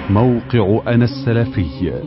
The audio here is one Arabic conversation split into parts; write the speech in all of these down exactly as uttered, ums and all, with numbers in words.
موقع أنا السلفي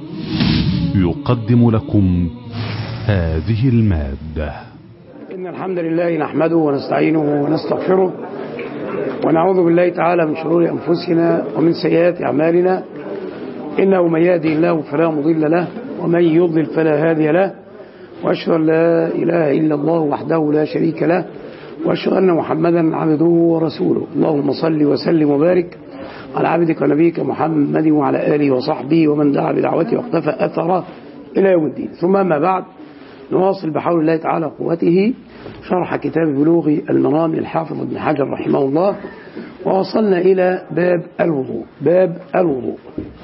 يقدم لكم هذه المادة. إن الحمد لله نحمده ونستعينه ونستغفره ونعوذ بالله تعالى من شرور أنفسنا ومن سيئات أعمالنا، إنه من يهدي الله فلا مضل له ومن يضلل فلا هادي له، وأشهد أن لا إله إلا الله وحده لا شريك له، وأشهد أن محمدا عبده ورسوله. اللهم صل وسلم وبارك على عبدك ونبيك محمد وعلى آله وصحبه ومن دعا بدعوته واقتفى أثره إلى يوم الدين. ثم أما بعد، نواصل بحول الله تعالى قوته شرح كتاب بلوغ المرام للحافظ ابن حجر رحمه الله، ووصلنا إلى باب الوضوء. باب الوضوء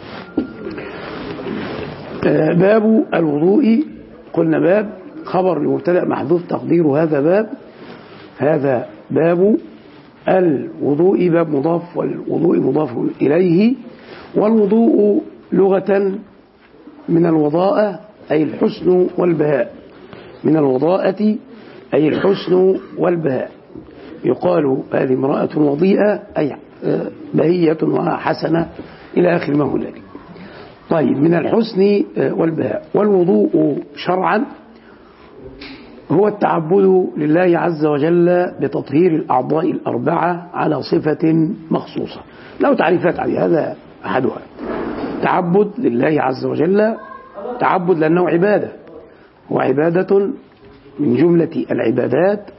باب الوضوء قلنا باب خبر لمبتدأ محذوف تقديره هذا باب. هذا باب الوضوء، باب مضاف والوضوء مضاف إليه. والوضوء لغة من الوضاءة أي الحسن والبهاء، من الوضاءة أي الحسن والبهاء. يقال هذه امرأة وضيئة أي بهية وحسنة إلى آخر ما هنالك. طيب، من الحسن والبهاء. والوضوء شرعا هو التعبد لله عز وجل بتطهير الأعضاء الأربعة على صفة مخصوصة. له تعريفات عليها، هذا أحدها. تعبد لله عز وجل، تعبد لأنه عبادة، وعبادة من جملة العبادات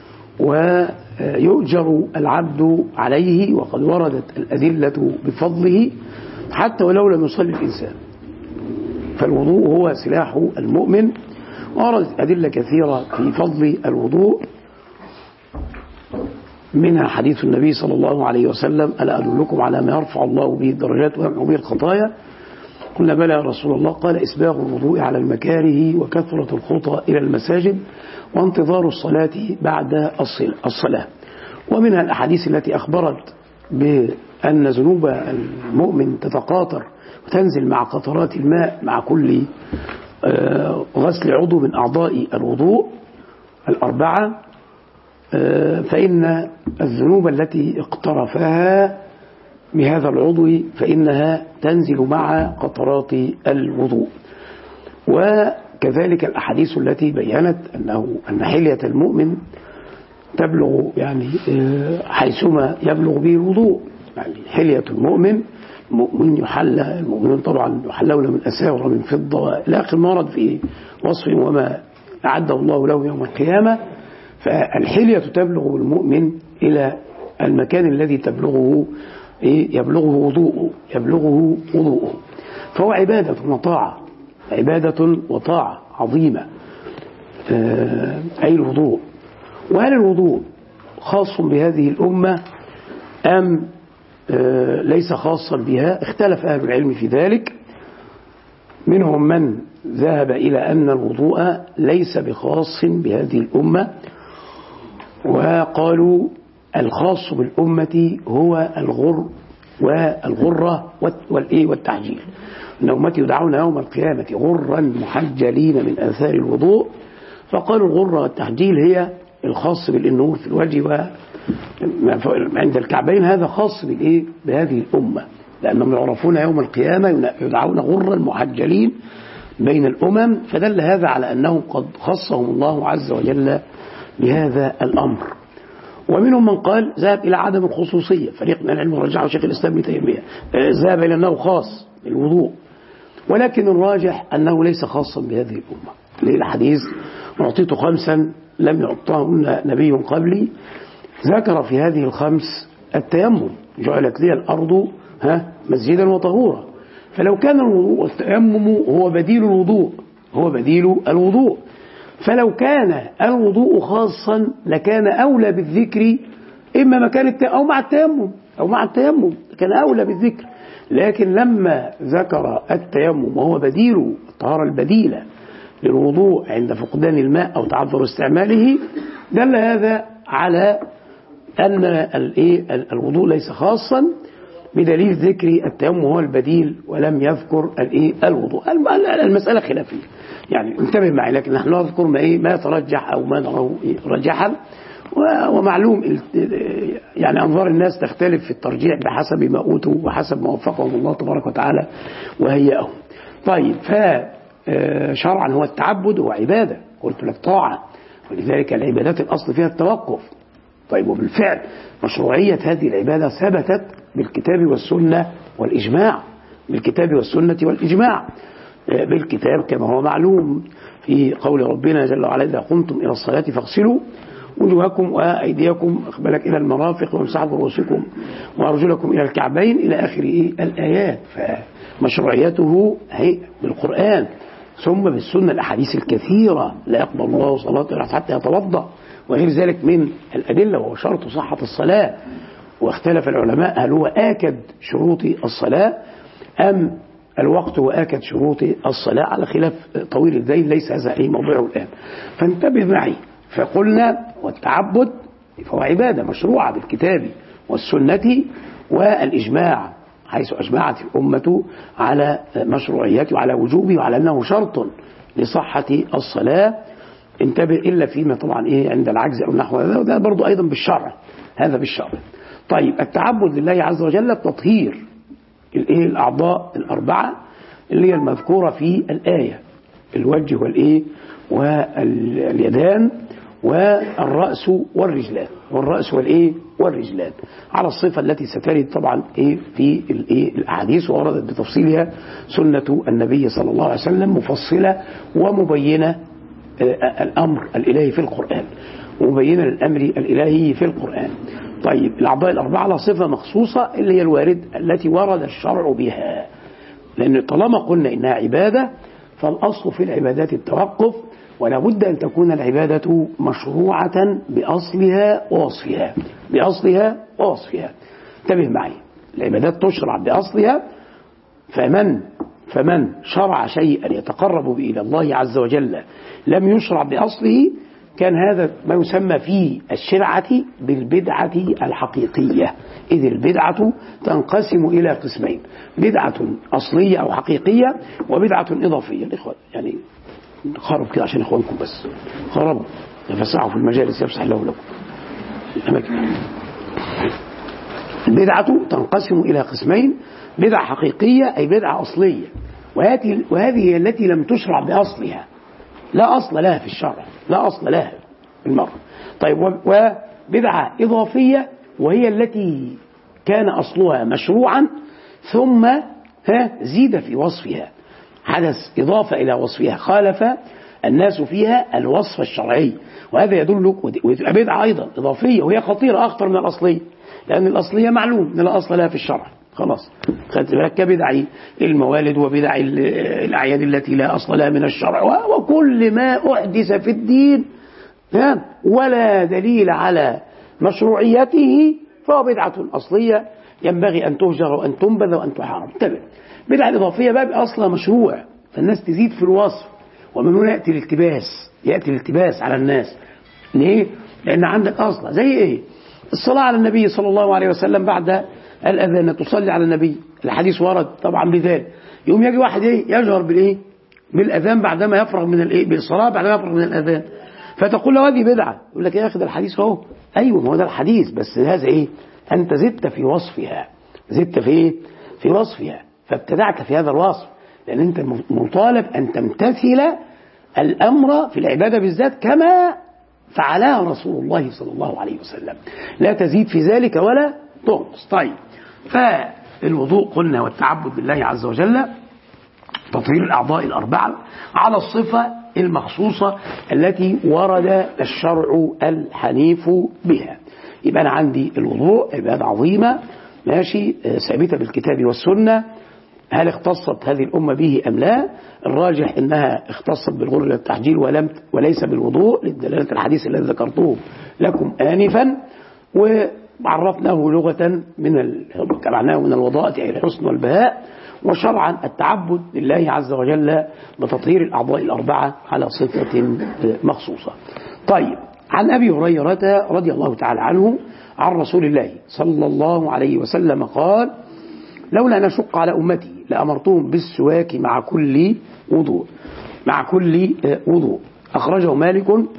ويؤجر العبد عليه، وقد وردت الأدلة بفضله حتى ولو لم يصلي الإنسان. فالوضوء هو سلاح المؤمن، وردت أدلة كثيرة في فضل الوضوء، منها حديث النبي صلى الله عليه وسلم: ألا أدلكم على ما يرفع الله به الدرجات ويمحو به الخطايا؟ قلنا بلى يا رسول الله. قال: إسباغ الوضوء على المكاره، وكثرة الخطى إلى المساجد، وانتظار الصلاة بعد الصلاة. ومنها الأحاديث التي أخبرت بأن ذنوب المؤمن تتقاطر وتنزل مع قطرات الماء مع كل غسل عضو من أعضاء الوضوء الأربعة، فإن الذنوب التي اقترفها بهذا العضو فإنها تنزل مع قطرات الوضوء. وكذلك الأحاديث التي بيّنت أنه أن حلية المؤمن تبلغ يعني حيثما يبلغ به الوضوء. يعني حلية المؤمن، المؤمن يحلى، المؤمنون طبعا يحلون من أساور من فضة إلى آخر ما ورد في وصفهم وما أعده الله له يوم القيامة. فالحلية تبلغ المؤمن إلى المكان الذي تبلغه يبلغه وضوءه يبلغه وضوءه فهو عبادة وطاعة، عبادة وطاعة عظيمة، أي الوضوء. وهل الوضوء خاص بهذه الأمة أم ليس خاصا بها؟ اختلف أهل العلم في ذلك. منهم من ذهب إلى أن الوضوء ليس بخاص بهذه الأمة، وقالوا الخاص بالأمة هو الغر والغرة والتحجيل. إن أمتي يدعون يوم القيامة غرا محجلين من آثار الوضوء. فقالوا الغرة والتحجيل هي الخاص بالنور في الوجه وعند الكعبين، هذا خاص بالإيه؟ بهذه الأمة، لأنهم يعرفون يوم القيامة يدعون غرا محجلين بين الأمم. فدل هذا على أنهم قد خصهم الله عز وجل بهذا الأمر. ومنهم من قال ذهب إلى عدم الخصوصية، فريق من العلم ورجعه شيخ الإسلام ابن تيمية، ذهب إلى أنه خاص بالوضوء، ولكن الراجح أنه ليس خاصا بهذه الأمة. للحديث: أعطيت خمسا لم يعطهن نبي قبلي. ذكر في هذه الخمس التيمم: جعلت لي الأرض ها مسجدا وطهورا. فلو كان الوضوء والتيمم هو بديل الوضوء هو بديل الوضوء فلو كان الوضوء خاصا لكان أولى بالذكر إما مكان التيمم أو مع التيمم أو مع التيمم كان أولى بالذكر. لكن لما ذكر التيمم وهو بديل الطهارة البديلة للوضوء عند فقدان الماء أو تعذر استعماله، دل هذا على أن الوضوء ليس خاصا بدليل ذكر التيمم هو البديل ولم يذكر الوضوء. المسألة خلافية، يعني انتبه معي، لكن نحن نذكر ما إيه ما يترجح أو ما نراه رجحا. ومعلوم يعني أنظار الناس تختلف في الترجيح بحسب ما أوتوا وحسب ما وفقهم الله تبارك وتعالى وهيئهم. طيب، فشرعا هو التعبد هو عبادة، قلت لك طاعة، ولذلك العبادات الأصل فيها التوقف. طيب، وبالفعل مشروعية هذه العبادة ثبتت بالكتاب والسنة والإجماع، بالكتاب والسنة والإجماع. بالكتاب كما هو معلوم في قول ربنا جل وعلا: إذا قمتم إلى الصلاة فاغسلوا وجوهكم وأيديكم أخبلك إلى المرافق وامسحوا برؤوسكم وأرجلكم إلى الكعبين إلى آخر إيه الآيات. فمشروعيته هي بالقرآن ثم بالسنة الأحاديث الكثيرة: لا يقبل الله صلاة حتى يتوضأ، وغير ذلك من الأدلة، وهو شرط صحة الصلاة. واختلف العلماء هل هو آكد شروط الصلاة أم الوقت هو آكد شروط الصلاة، على خلاف طويل الذيل، ليس هذا أي موضوعه الآن. فانتبه معي، فقلنا والتعبد فهو عبادة مشروعة بالكتاب والسنة والإجماع، حيث أجمعت الأمة على مشروعيته وعلى وجوبه وعلى أنه شرط لصحة الصلاة. انتبه إلا فيما طبعا إيه عند العجز أو نحو هذا، وده برضو أيضا بالشرع، هذا بالشرع. طيب، التعبد لله عز وجل تطهير الإيه الأعضاء الأربعة اللي هي المذكورة في الآية: الوجه والإيه واليدان والرأس والرجلان، والرأس والإيه والرجلان، على الصفة التي سترد طبعا إيه في الإيه الأحاديث، ووردت بتفصيلها سنة النبي صلى الله عليه وسلم مفصلة ومبينة الأمر الإلهي في القرآن، ومبينة الأمر الإلهي في القرآن. طيب، الأعضاء الأربعة على صفة مخصوصة اللي هي الوارد التي ورد الشرع بها، لأن طالما قلنا إنها عبادة فالأصل في العبادات التوقف، ولا بد أن تكون العبادة مشروعة بأصلها ووصفها، بأصلها ووصفها. انتبه معي، العبادات تشرع بأصلها، فمن فمن شرع شيئا يتقرب به إلى الله عز وجل لم يشرع بأصله كان هذا ما يسمى في الشرعة بالبدعة الحقيقية، إذ البدعة تنقسم إلى قسمين: بدعة أصلية أو حقيقية، وبدعة إضافية. الإخوان يعني خرب كده عشان إخوانكم، بس خربوا تفسحوا في المجالس يفسح الله لكم الأماكن. البدعة تنقسم إلى قسمين: بدعة حقيقية أي بدعة أصلية، وهذه هي التي لم تشرع بأصلها، لا أصل لها في الشرع، لا أصل لها بالمرة. طيب، وبدعة إضافية وهي التي كان أصلها مشروعا ثم ها زيد في وصفها، حدث إضافة إلى وصفها، خالف الناس فيها الوصف الشرعي، وهذا يدلك. وتبقى بدعة أيضا إضافية وهي خطيرة أخطر من الأصلية، لأن الأصلية معلوم أن لا أصل لها في الشرع، خلاص خدت بالك، كبدع الموالد وبدع الأعياد التي لا أصل لها من الشرع، وكل ما أحدث في الدين ولا دليل على مشروعيته فهو بدعة أصلية ينبغي أن تهجر وأن تنبذ وأن تحارب. انتبه، بدعة إضافية باب أصلا مشروع، فالناس تزيد في الوصف، ومن هنا يأتي الالتباس، يأتي الالتباس على الناس. ليه؟ لأن عندك أصلا زي إيه؟ الصلاة على النبي صلى الله عليه وسلم بعد الأذان، تصلي على النبي، الحديث ورد طبعا بذلك. يوم يجي واحد إيه يجهر بالإيه بالأذان بعدما يفرغ من الإيه بالصلاة بعدما يفرغ من الأذان، فتقول له هذه بدعة، يقول لك يا أخي ده الحديث أهو. أيوه، ما هو ده الحديث، بس هذا إيه؟ أنت زدت في وصفها، زدت في إيه؟ في وصفها، فابتدعت في هذا الوصف، لأن أنت مطالب أن تمتثل الأمر في العبادة بالذات كما فعلها رسول الله صلى الله عليه وسلم، لا تزيد في ذلك ولا تنقص. طيب، فالوضوء قلنا والتعبد بالله عز وجل تطهير الأعضاء الأربعة على الصفة المخصوصة التي ورد الشرع الحنيف بها. يبقى أنا عندي الوضوء عبادة عظيمة ماشي ثابتة بالكتاب والسنة. هل اختصت هذه الأمة به أم لا؟ الراجح أنها اختصت بالغسل والتحجيل ولم وليس بالوضوء، لدلالة الحديث الذي ذكرته لكم آنفا، وعرفناه لغة من معناه من الوضاءة أي الحسن والبهاء، وشرعا التعبد لله عز وجل بتطهير الأعضاء الأربعة على صفة مخصوصة. طيب، عن أبي هريرة رضي الله تعالى عنه عن رسول الله صلى الله عليه وسلم قال: لولا أن أشق على أمتي لأمرتهم بالسواك مع كل وضوء، مع كل وضوء. أخرجه مالك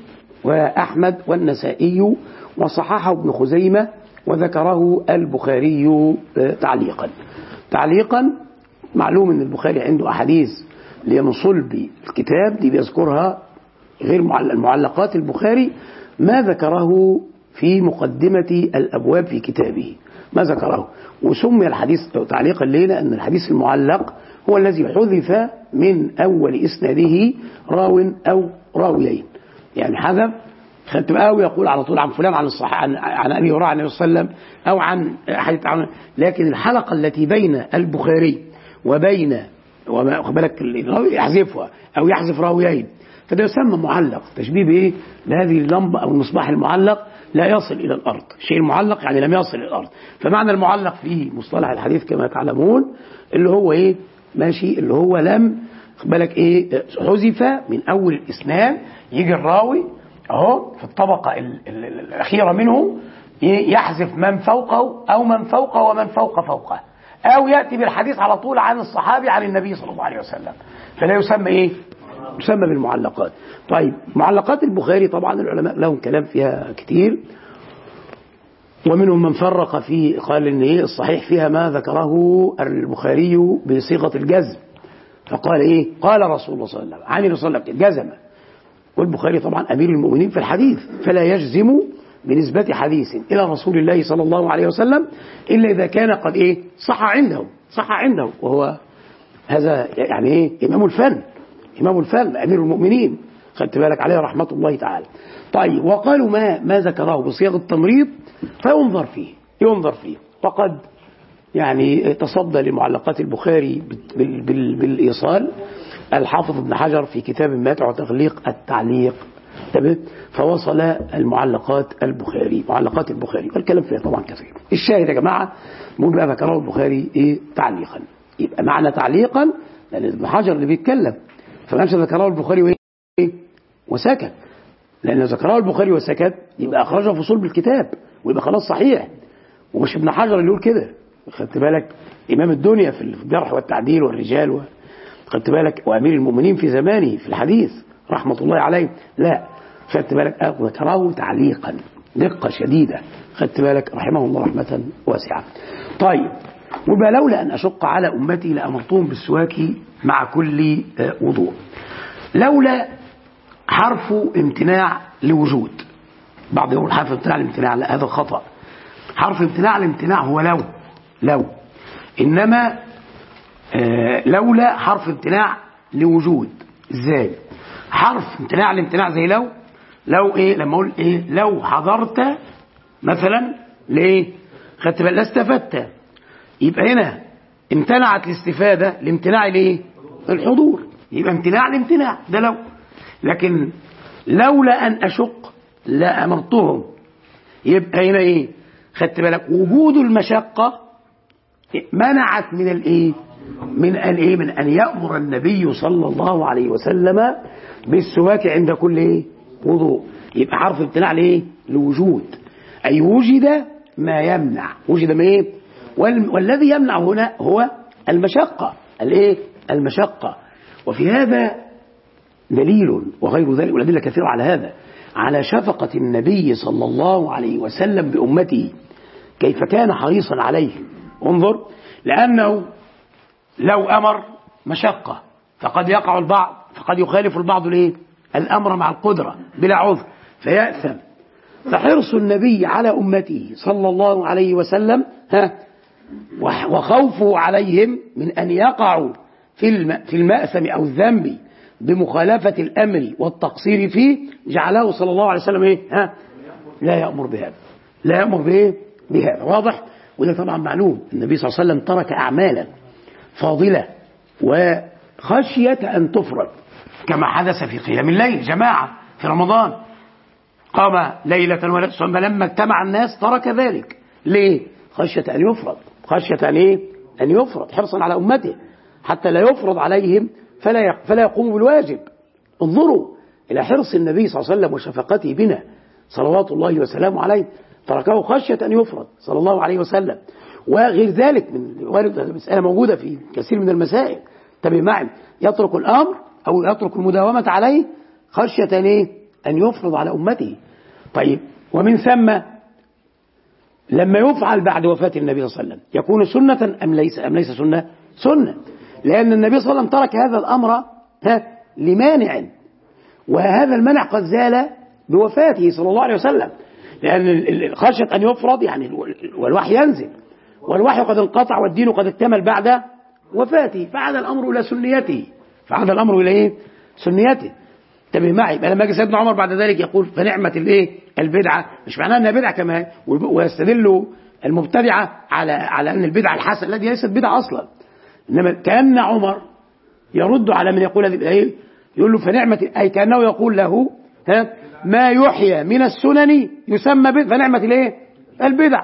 وأحمد والنسائي، وصححه ابن خزيمة، وذكره البخاري تعليقا. تعليقا معلوم أن البخاري عنده أحاديث اللي من صلب الكتاب دي بيذكرها غير المعلقات البخاري ما ذكره في مقدمة الأبواب في كتابه، ما ذكره، وسمي الحديث تعليقا ليه؟ لأن الحديث المعلق هو الذي حذف من أول إسناده راو أو راويين، يعني حذف خدت بقى ويقول على طول عن فلان عن الصحابة عن, عن أبي هريرة عن النبي صلى الله عليه وسلم أو عن حديث عن، لكن الحلقة التي بين البخاري وبين وما بالك يحذفها أو يحذف راويين فده يسمى معلق. تشبيه بإيه؟ لهذه اللمبة أو المصباح المعلق لا يصل إلى الأرض، الشيء المعلق يعني لم يصل إلى الأرض. فمعنى المعلق في مصطلح الحديث كما تعلمون اللي هو إيه؟ ماشي، اللي هو لم بالك إيه؟ حذف من أول الإسناد، يجي الراوي أهو في الطبقة ال ال ال الأخيرة منه يحذف من فوقه أو من فوقه ومن فوق فوقه، أو يأتي بالحديث على طول عن الصحابي عن النبي صلى الله عليه وسلم، فلا يسمى إيه؟ يسمى بالمعلقات. طيب معلقات البخاري طبعا العلماء لهم كلام فيها كتير، ومنهم من فرق فيه قال ان ايه الصحيح فيها ما ذكره البخاري بصيغه الجزم، فقال ايه؟ قال رسول الله صلى الله عليه وسلم عن النبي صلى الله عليه وسلم جزم، والبخاري طبعا امير المؤمنين في الحديث فلا يجزم بنسبه حديث الى رسول الله صلى الله عليه وسلم الا اذا كان قد ايه؟ صح عنده، صح عنده، وهو هذا يعني ايه؟ امام الفن، إمام الفن أمير المؤمنين خدت بالك عليه رحمة الله تعالى. طيب وقالوا ما ما ذكره بصيغ التمريض فينظر فيه، ينظر فيه، وقد يعني تصدى لمعلقات البخاري بال بال بالإيصال الحافظ ابن حجر في كتاب ماتع وتغليق التعليق، تمام، فوصل المعلقات البخاري، معلقات البخاري والكلام فيها طبعا كثير. الشاهد يا جماعة نقول بقى ذكره البخاري إيه؟ تعليقا، يبقى معنى تعليقا لأن ابن حجر اللي بيتكلم، فماش ذكره البخاري وايه وسكت، لأن ذكره البخاري وسكت يبقى أخرجه في صلب الكتاب ويبقى خلاص صحيح، ومش ابن حجر اللي يقول كده، خدت بالك إمام الدنيا في الجرح والتعديل والرجال و... خدت بالك وأمير المؤمنين في زمانه في الحديث رحمة الله عليه، لا خدت بالك ذكره تعليقا دقة شديدة، خدت بالك رحمه الله رحمة واسعة. طيب ويبقى لولا أن أشق على أمتي لأمرتهم بالسواك مع كل وضوء، لولا حرف امتناع لوجود، بعض يقول حرف امتناع الامتناع، لا هذا خطأ، حرف امتناع الامتناع هو لو لو إنما آه لولا حرف امتناع لوجود. ازاي حرف امتناع الامتناع؟ زي لو لو ايه لما اقول ايه لو حضرت مثلا ليه خدت بالك لاستفدت، يبقى هنا امتنعت الاستفادة لامتناع الايه؟ الحضور، يبقى امتناع الامتناع ده لو. لكن لولا ان اشق لا امرتهم، يبقى هنا ايه؟ خدت بالك وجود المشقة منعت من الايه؟ من ان ايه؟ من ان يأمر النبي صلى الله عليه وسلم بالسواك عند كل ايه؟ وضوء. يبقى حرف امتناع لايه؟ لوجود، اي وجد ما يمنع، وجد ما ايه؟ والذي يمنع هنا هو المشقة، الايه؟ المشقة. وفي هذا دليل وغير ذلك والأدلة كثيرة على هذا، على شفقة النبي صلى الله عليه وسلم بأمته، كيف كان حريصا عليه. انظر، لأنه لو أمر مشقة فقد يقع البعض، فقد يخالف البعض الايه؟ الأمر مع القدرة بلا عذر فيأثم. فحرص النبي على أمته صلى الله عليه وسلم ها وخوفه عليهم من أن يقعوا في في المأثم أو الذنب بمخالفة الأمر والتقصير فيه، جعله صلى الله عليه وسلم إيه؟ ها لا يأمر بهذا، لا يأمر بإيه؟ بهذا. واضح؟ وده طبعا معلوم، النبي صلى الله عليه وسلم ترك أعمالا فاضلة وخشية أن تفرد، كما حدث في قيام الليل جماعة في رمضان، قام ليلة وليلة ثم لما اجتمع الناس ترك ذلك. ليه؟ خشية أن يفرض، خشية أن إيه؟ أن يفرض، حرصا على أمته حتى لا يفرض عليهم فلا فلا يقوموا بالواجب. انظروا إلى حرص النبي صلى الله عليه وسلم وشفقته بنا صلوات الله وسلامه عليه، تركه خشية أن يفرض صلى الله عليه وسلم. وغير ذلك من وارد مسألة موجودة في كثير من المسائل، تبي معي، يترك الأمر أو يترك المداومة عليه خشية إيه؟ أن يفرض على أمته. طيب ومن ثم لما يفعل بعد وفاة النبي صلى الله عليه وسلم يكون سنة أم ليس أم ليس سنة؟ سنة، لأن النبي صلى الله عليه وسلم ترك هذا الأمر ها لمانع، وهذا المنع قد زال بوفاته صلى الله عليه وسلم، لأن خشية أن يفرض يعني والوحي ينزل، والوحي قد انقطع والدين قد اكتمل بعد وفاته، فعاد الأمر إلى سنيته، فعاد الأمر إلى إيه؟ سنيته. انتبه معي، لما يجي سيدنا عمر بعد ذلك يقول فنعمة الايه؟ البدعة، مش معناها انها بدعة كمان، ويستدل المبتدعة على على ان البدعة الحسنة الذي ليست بدعة اصلا، انما كأن عمر يرد على من يقول هذه ايه؟ يقول له فنعمة، اي كأنه يقول له ها ما يحيى من السنن يسمى بدعة، فنعمة الايه؟ البدع.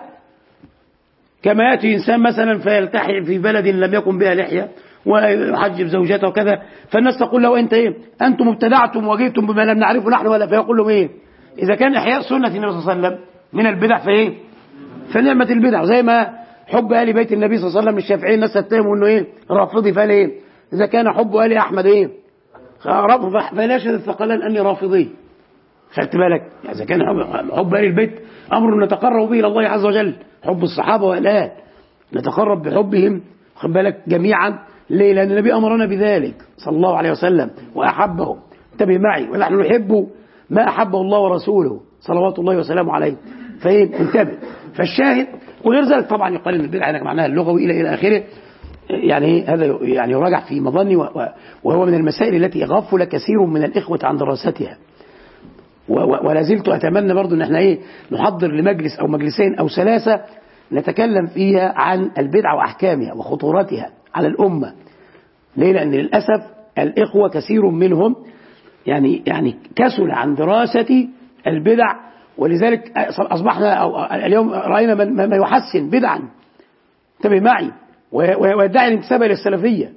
كما يأتي إنسان مثلا فيلتحي في بلد لم يكن بها لحية ويحجب زوجته وكذا، فالناس تقول له انت ايه؟ انتم ابتدعتم وجئتم بما لم نعرفه نحن ولا، فيقول لهم ايه؟ اذا كان احياء سنه النبي صلى الله عليه وسلم من البدع فايه؟ فنعمه البدع. زي ما حب ال بيت النبي صلى الله عليه وسلم للشافعيين الناس تتهموا انه ايه؟ رافضي، فقال ايه؟ اذا كان حب ال احمد ايه؟ فلا يشهد الثقلان اني رافضي. خدت بالك؟ يعني اذا كان حب ال البيت امر نتقرب به الى الله عز وجل، حب الصحابه والآل نتقرب بحبهم، خد بالك جميعا. ليه؟ لأن النبي أمرنا بذلك صلى الله عليه وسلم وأحبهم. انتبه معي، ونحن نحب ما أحبه الله ورسوله صلوات الله وسلامه عليه. فإيه؟ انتبه. فالشاهد وغير ذلك طبعا يقال ان البدعة هناك معناها اللغوي إلى إلى آخره، يعني هذا يعني يراجع في مظني، وهو من المسائل التي غفل كثير من الإخوة عن دراستها. ولا زلت أتمنى برضو أن احنا إيه نحضر لمجلس أو مجلسين أو ثلاثة نتكلم فيها عن البدعة وأحكامها وخطورتها على الأمة. ليه؟ لأن للأسف الإخوة كثير منهم يعني يعني كسل عن دراسة البدع، ولذلك أصبحنا أو اليوم رأينا من ما يحسن بدعا، انتبه معي، ويدعي الانتساب إلى السلفية،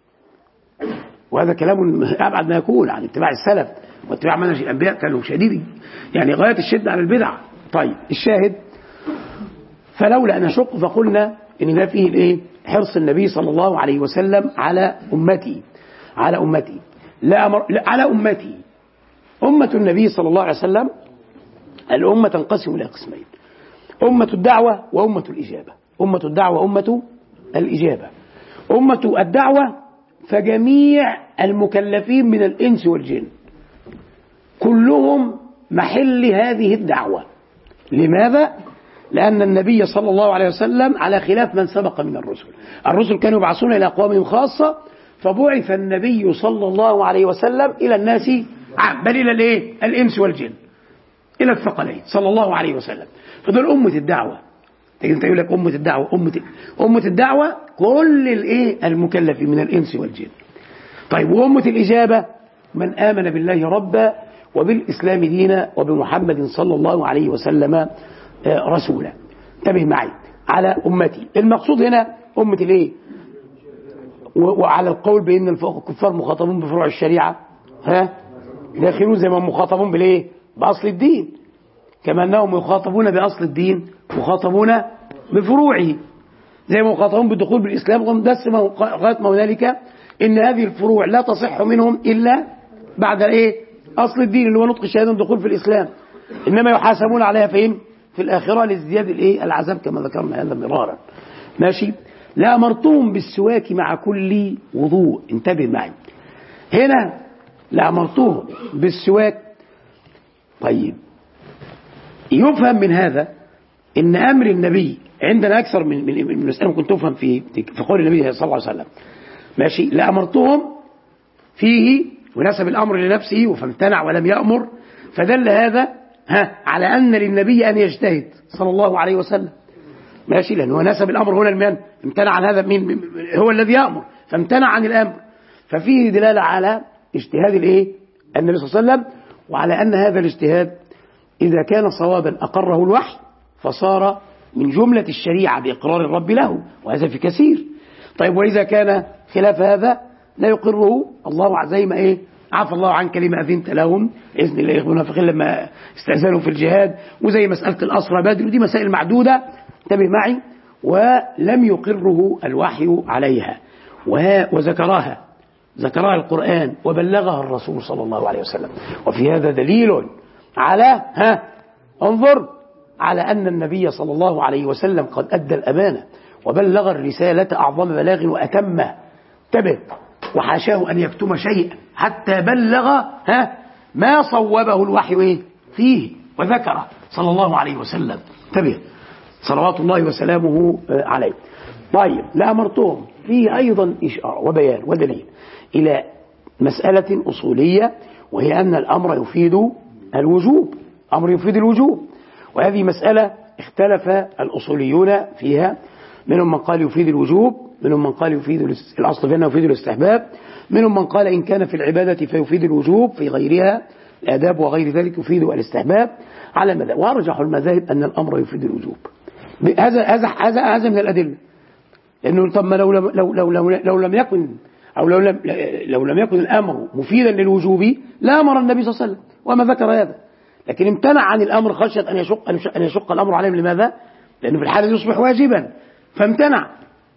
وهذا كلام أبعد ما يكون عن اتباع السلف واتباع منهج الأنبياء، كانوا شديد يعني غاية الشدة على البدع. طيب الشاهد، فلولا أن نشق فقلنا إن ده فيه الإيه؟ حرص النبي صلى الله عليه وسلم على أمتي، على أمتي لا أمر لا على أمتي. أمة النبي صلى الله عليه وسلم الأمة تنقسم إلى قسمين: أمة الدعوة وأمة الإجابة. أمة الدعوة وأمة الإجابة. أمة الدعوة فجميع المكلفين من الإنس والجن كلهم محل هذه الدعوة. لماذا؟ لأن النبي صلى الله عليه وسلم على خلاف من سبق من الرسل، الرسل كانوا يبعثون إلى أقوامهم خاصة، فبعث النبي صلى الله عليه وسلم إلى الناس عام، بل إلى الإيه؟ الإنس والجن، إلى الثقلين صلى الله عليه وسلم. فدول أمة الدعوة. انت يقول لك أمة الدعوة، أمة أمة الدعوة كل الإيه؟ المكلفين من الإنس والجن. طيب وأمة الإجابة من آمن بالله ربا وبالإسلام دينا وبمحمد صلى الله عليه وسلم رسولا. انتبه معي، على أمتي. المقصود هنا أمة الإيه؟ وعلى القول بأن الكفار مخاطبون بفروع الشريعة ها داخلون زي ما مخاطبون بالإيه؟ بأصل الدين، كما أنهم يخاطبون بأصل الدين مخاطبون بفروعه، زي ما مخاطبون بالدخول بالإسلام. ومدس غاية ما هنالك إن هذه الفروع لا تصح منهم إلا بعد إيه؟ أصل الدين اللي هو نطق الشهادة والدخول في الإسلام، إنما يحاسبون عليها فين؟ في الآخرة لازدياد الإيه؟ العذاب، كما ذكرنا هذا مرارا. ماشي. لأمرتهم بالسواك مع كل وضوء. انتبه معي هنا، لأمرتهم بالسواك. طيب يفهم من هذا إن أمر النبي عندنا أكثر من من مسألة ممكن تفهم في في قول النبي صلى الله عليه وسلم. ماشي. لأمرتهم فيه ونسب الأمر لنفسه فامتنع ولم يأمر، فدل هذا ها على أن للنبي أن يجتهد صلى الله عليه وسلم. ماشي. لأنه نسب الأمر هنا لمن؟ امتنع عن هذا، مين هو الذي يأمر فامتنع عن الأمر، ففيه دلالة على اجتهاد الإيه؟ النبي صلى الله عليه وسلم، وعلى أن هذا الاجتهاد إذا كان صوابا أقره الوحي فصار من جملة الشريعة بإقرار الرب له، وهذا في كثير. طيب وإذا كان خلاف هذا لا يقره الله، زي ما إيه؟ عفى الله عنك لما أذنت لهم، إذن الله المنافقين لما استأذنوا في الجهاد، وزي مسألة الأسرى بدر، ودي مسائل معدودة انتبه معي، ولم يقره الوحي عليها وذكرها ذكرها القرآن وبلغها الرسول صلى الله عليه وسلم. وفي هذا دليل على ها انظر على أن النبي صلى الله عليه وسلم قد أدى الأمانة وبلغ الرسالة أعظم بلاغ وأتمه. انتبه، وحاشاه أن يكتم شيئا حتى بلغ ها ما صوبه الوحي إيه فيه وذكره صلى الله عليه وسلم. انتبه، صلوات الله وسلامه عليه. طيب، لأمرتهم فيه أيضا إشارة وبيان ودليل إلى مسألة أصولية، وهي أن الأمر يفيد الوجوب. أمر يفيد الوجوب، وهذه مسألة اختلف الأصوليون فيها. منهم من قال يفيد الوجوب، منهم من قال يفيد الأصل فينا يفيد الاستحباب، منهم من قال إن كان في العبادة فيفيد الوجوب، في غيرها الآداب وغير ذلك يفيد الاستحباب على مذهب. وأرجح المذاهب أن الأمر يفيد الوجوب. هذا هذا هذا هذا من الأدلة. لأنه طب ما لو لم لو لو لو, لو لم يكن أو لو لم لو لم يكن الأمر مفيدا للوجوب لا أمر النبي صلى الله عليه وسلم وما ذكر هذا، لكن امتنع عن الأمر خشية أن يشق أن يشق الأمر عليهم. لماذا؟ لأنه في الحالة يصبح واجبا فامتنع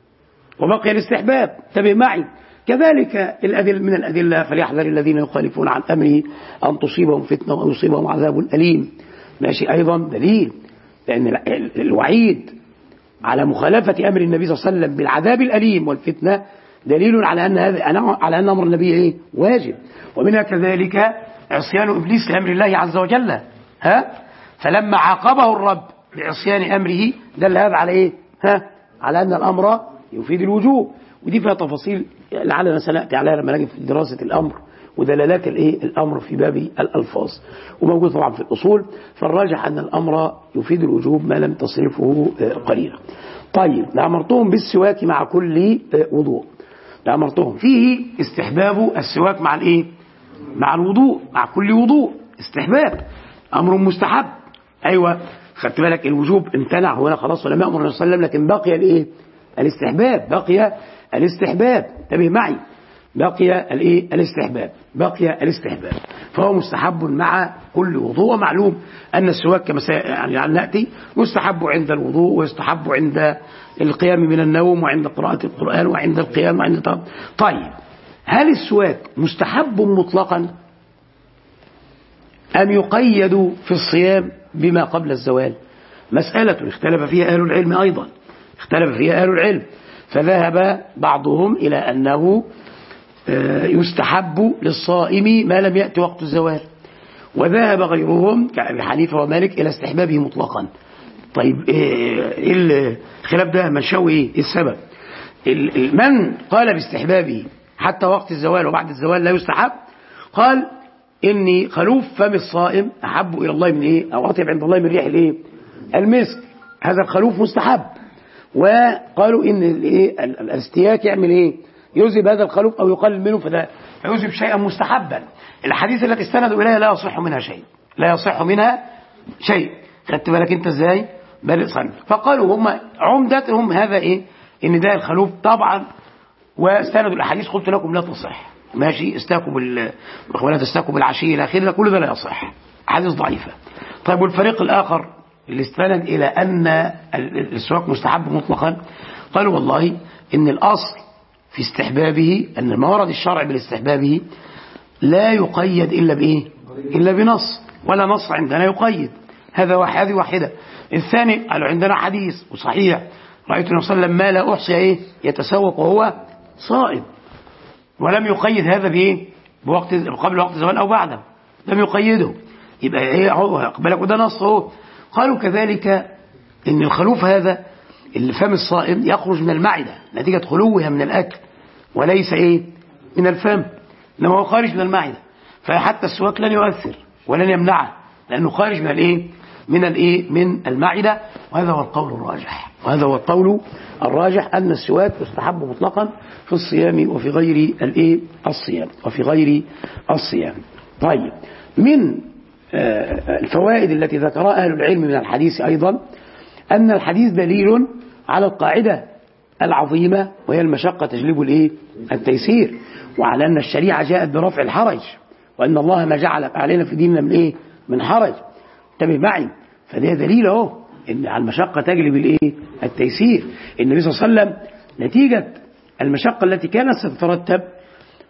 وبقي الاستحباب. انتبه معي. كذلك الأدل من الأدلة فليحذر الذين يخالفون عن أمره أن تصيبهم فتنة أو يصيبهم عذاب أليم. ماشي، أيضا دليل، لأن الوعيد على مخالفة أمر النبي صلى الله عليه وسلم بالعذاب الأليم والفتنة دليل على أن هذا على أن أمر النبي إيه؟ واجب. ومنها كذلك عصيان إبليس لأمر الله عز وجل، ها فلما عاقبه الرب بعصيان أمره دل هذا على إيه؟ ها على أن الأمر يفيد الوجوب. ودي فيها تفاصيل لعلنا سنأتي عليها لما نجي في دراسة الأمر ودلالات الايه الامر في باب الالفاظ، وموجود طبعا في الاصول. فالراجح ان الامر يفيد الوجوب ما لم تصرفه قرينه. طيب، لامرتهم بالسواك مع كل وضوء. لامرتهم فيه استحباب السواك مع الايه مع الوضوء، مع كل وضوء استحباب، امر مستحب. ايوه، خدت بالك الوجوب امتنع هنا خلاص ولم يامر النبي صلى الله عليه وسلم، لكن بقي الايه الاستحباب، بقي الاستحباب. انتبه معي، بقي الايه الاستحباب، بقي الاستحباب فهو مستحب مع كل وضوء. ومعلوم ان السواك كما يعني ناتي مستحب عند الوضوء، ويستحب عند القيام من النوم، وعند قراءة القرآن، وعند القيام، وعند طب. طيب، هل السواك مستحب مطلقا ام يقيد في الصيام بما قبل الزوال؟ مسألة اختلف فيها اهل العلم، ايضا اختلف فيها اهل العلم، فذهب بعضهم الى انه يستحب للصائم ما لم يأتي وقت الزوال، وذهب غيرهم كأبي حنيفة ومالك إلى استحبابه مطلقا. طيب، إيه الخلاف ده منشأه إيه؟ السبب من قال باستحبابه حتى وقت الزوال وبعد الزوال لا يستحب، قال إني خلوف فم الصائم أحب إلى الله من إيه أو أطيب عند الله من ريح الإيه المسك، هذا الخلوف مستحب. وقالوا إن الإيه الاستياك يعمل إيه يذهب هذا الخلوف أو يقلل منه، فده فيذهب شيئا مستحبا. الحديث التي استندوا إليها لا يصح منها شيء، لا يصح منها شيء. خدت بالك أنت إزاي؟ بل صنف. فقالوا هم عمدتهم هذا إيه إن ده الخلوف طبعا، واستندوا الأحاديث قلت لكم لا تصح. ماشي، استاكوا بال ولا تستاكوا بالعشي إلى آخره، كل ده لا يصح، أحاديث ضعيفة. طيب، والفريق الآخر اللي استند إلى أن السواك مستحب مطلقا قالوا والله إن الأصل في استحبابه أن ما ورد الشرع بالاستحبابه لا يقيد إلا بإيه إلا بنص، ولا نص عندنا يقيد. هذا واحد، هذه واحدة. الثاني قالوا عندنا حديث وصحيح رأيت النبي صلى الله عليه وسلم ما لا أحصي إيه يتسوق وهو صائم، ولم يقيد هذا بإيه بوقت قبل وقت الزوال أو بعده، لم يقيده. يبقى إيه قبلك وده نص هو. قالوا كذلك إن الخلوف هذا اللي فم الصائم يخرج من المعدة نتيجة خلوها من الأكل، وليس إيه من الفم، إنما هو خارج من المعدة، فحتى السواك لن يؤثر ولن يمنعه لأنه خارج من الإيه من الإيه من المعدة. وهذا هو القول الراجح، وهذا هو القول الراجح أن السواك يستحب مطلقا في الصيام وفي غير الإيه الصيام وفي غير الصيام. طيب، من الفوائد التي ذكرها أهل العلم من الحديث أيضا أن الحديث دليل على القاعدة العظيمة وهي المشقة تجلب الإيه التيسير، وعلى أن الشريعة جاءت برفع الحرج، وأن الله ما جعل علينا في ديننا من إيه من حرج. انتبه معي، فده دليل اهو ان على المشقة تجلب الإيه التيسير. النبي صلى الله عليه وسلم نتيجة المشقة التي كانت ستترتب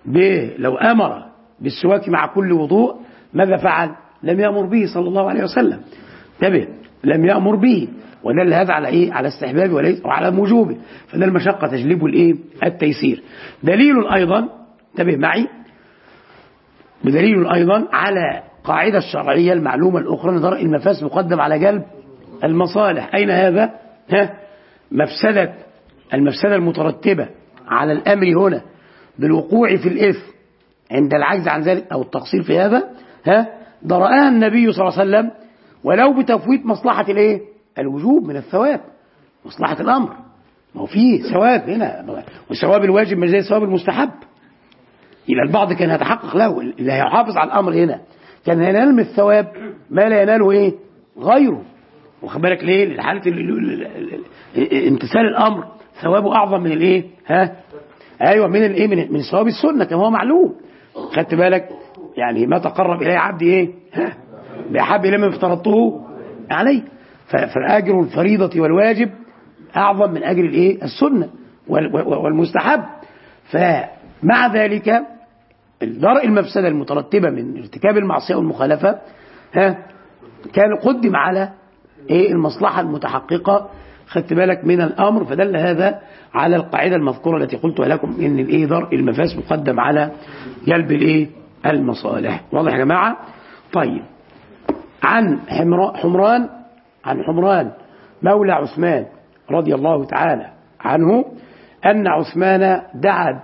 لو أمر بالسواك مع كل وضوء ماذا فعل؟ لم يأمر به صلى الله عليه وسلم. انتبه، لم يأمر به، ودل هذا على ايه؟ على استحبابه وليس وعلى وجوبه، فده المشقة تجلب الايه؟ التيسير. دليل ايضا، انتبه معي، بدليل ايضا على قاعدة الشرعية المعلومة الاخرى ان درء المفاسد مقدم على جلب المصالح. اين هذا؟ ها؟ مفسدة المفسدة المترتبة على الامر هنا بالوقوع في الاثم عند العجز عن ذلك او التقصير في هذا، ها؟ درأها النبي صلى الله عليه وسلم ولو بتفويت مصلحة الايه؟ الوجوب من الثواب، مصلحة الامر، ما هو فيه ثواب هنا، وثواب الواجب مش زي ثواب المستحب. يبقى البعض كان يتحقق له اللي هيحافظ على الامر هنا كان ينال من الثواب ما لا يناله ايه؟ غيره. واخد بالك ليه؟ لحالة امتثال الامر ثوابه اعظم من الايه؟ ها؟ ايوه، من الايه؟ من, من ثواب السنه كما هو معلوم. خدت بالك؟ يعني ما تقرب الي عبدي ايه؟ ها؟ باحب الي مما افترضته عليه. فاجر الفريضه والواجب اعظم من اجر الايه؟ السنه والمستحب. فمع ذلك درء المفسده المترتبه من ارتكاب المعصيه والمخالفه ها كان قدم على ايه؟ المصلحه المتحققه. خدت بالك من الامر، فدل هذا على القاعده المذكوره التي قلتها لكم ان الايه؟ درء المفاسد مقدم على جلب الايه؟ المصالح. واضح يا جماعه؟ طيب، عن حمران عن حمران مولى عثمان رضي الله تعالى عنه ان عثمان دعا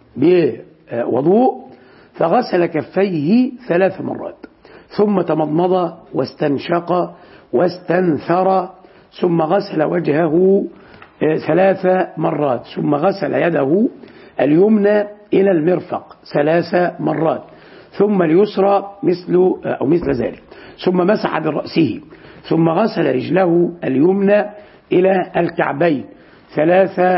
بوضوء فغسل كفيه ثلاث مرات ثم تمضمض واستنشق واستنثر ثم غسل وجهه ثلاث مرات ثم غسل يده اليمنى إلى المرفق ثلاث مرات ثم اليسرى مثل أو مثل ذلك ثم مسح برأسه ثم غسل رجله اليمنى إلى الكعبين ثلاث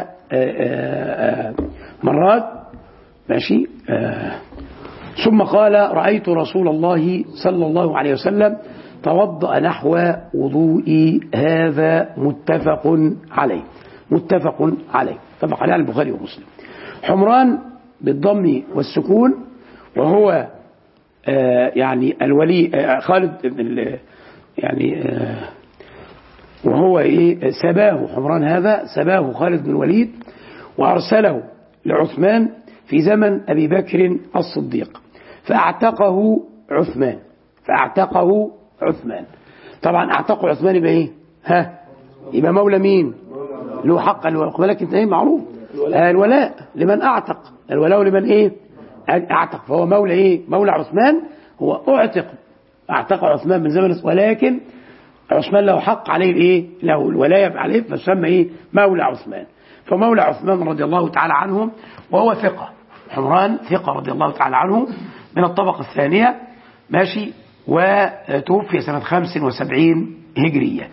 مرات. ماشي. ثم قال: رأيت رسول الله صلى الله عليه وسلم توضأ نحو وضوئي هذا. متفق عليه. متفق عليه اتفق عليه البخاري ومسلم. حمران بالضم والسكون، وهو آه يعني الولي آه خالد يعني آه وهو ايه سباه حمران هذا سباه خالد بن الوليد وارسله لعثمان في زمن ابي بكر الصديق فاعتقه عثمان فاعتقه عثمان طبعا اعتقه عثمان يبقى ايه؟ ها يبقى مولى مين؟ له حق بالك انت ايه معروف الولاء لمن اعتق، الولاء لمن ايه؟ اعتق، فهو مولى ايه؟ مولى عثمان، هو اعتق اعتق عثمان من زمن، ولكن عثمان له حق عليه الايه؟ له الولايه عليه، فسمى ايه؟ مولى عثمان. فمولى عثمان رضي الله تعالى عنه، وهو ثقه، حمران ثقه رضي الله تعالى عنه من الطبقه الثانيه، ماشي، وتوفي سنه خمس وسبعين هجريه.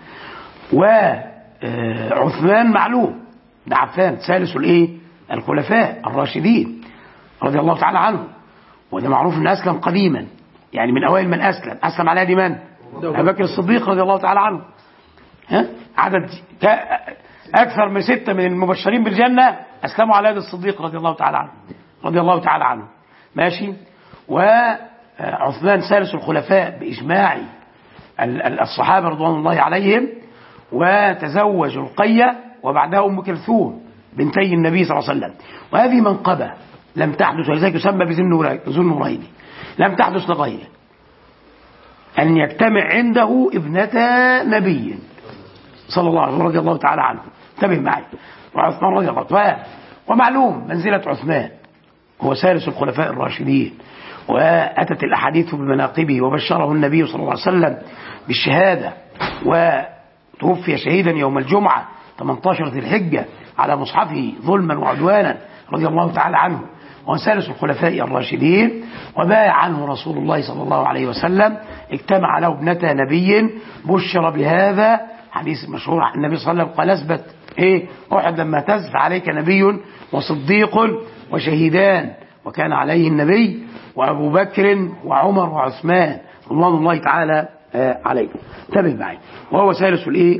وعثمان معلوم ده عفان ثالث الايه؟ الخلفاء الراشدين رضي الله تعالى عنه، وده معروف انه اسلم قديما، يعني من اوائل من اسلم اسلم على يد من؟ ابو بكر الصديق رضي الله تعالى عنه. ها عدد اكثر من سته من المبشرين بالجنه اسلموا على يد الصديق رضي الله تعالى عنه رضي الله تعالى عنه ماشي. وعثمان ثالث الخلفاء باجماع الصحابه رضوان الله عليهم، وتزوج رقيه وبعدها ام كلثوم بنتي النبي صلى الله عليه وسلم، وهذه منقبه لم تحدث، ولذلك يسمى بذو النورين، لم تحدث لغيره أن يجتمع عنده ابنتا نبي صلى الله عليه وسلم رضي الله تعالى عنه. انتبه معي. وعثمان رضي الله تعالى، ومعلوم منزلة عثمان هو ثالث الخلفاء الراشدين، وأتت الأحاديث بمناقبه، وبشره النبي صلى الله عليه وسلم بالشهادة، وتوفي شهيدا يوم الجمعة ثمانية عشر ذي الحجة على مصحفه ظلما وعدوانا رضي الله تعالى عنه، وهو ثالث الخلفاء الراشدين، وبايع عنه رسول الله صلى الله عليه وسلم، اجتمع له ابنتا نبي بشر بهذا حديث مشهور عن النبي صلى الله عليه وسلم قال: اثبت ايه احد لما اهتز فعليك نبي وصديق وشهيدان، وكان عليه النبي وابو بكر وعمر وعثمان رضوان الله تعالى آه عليه. انتبه معي. وهو ثالث الايه؟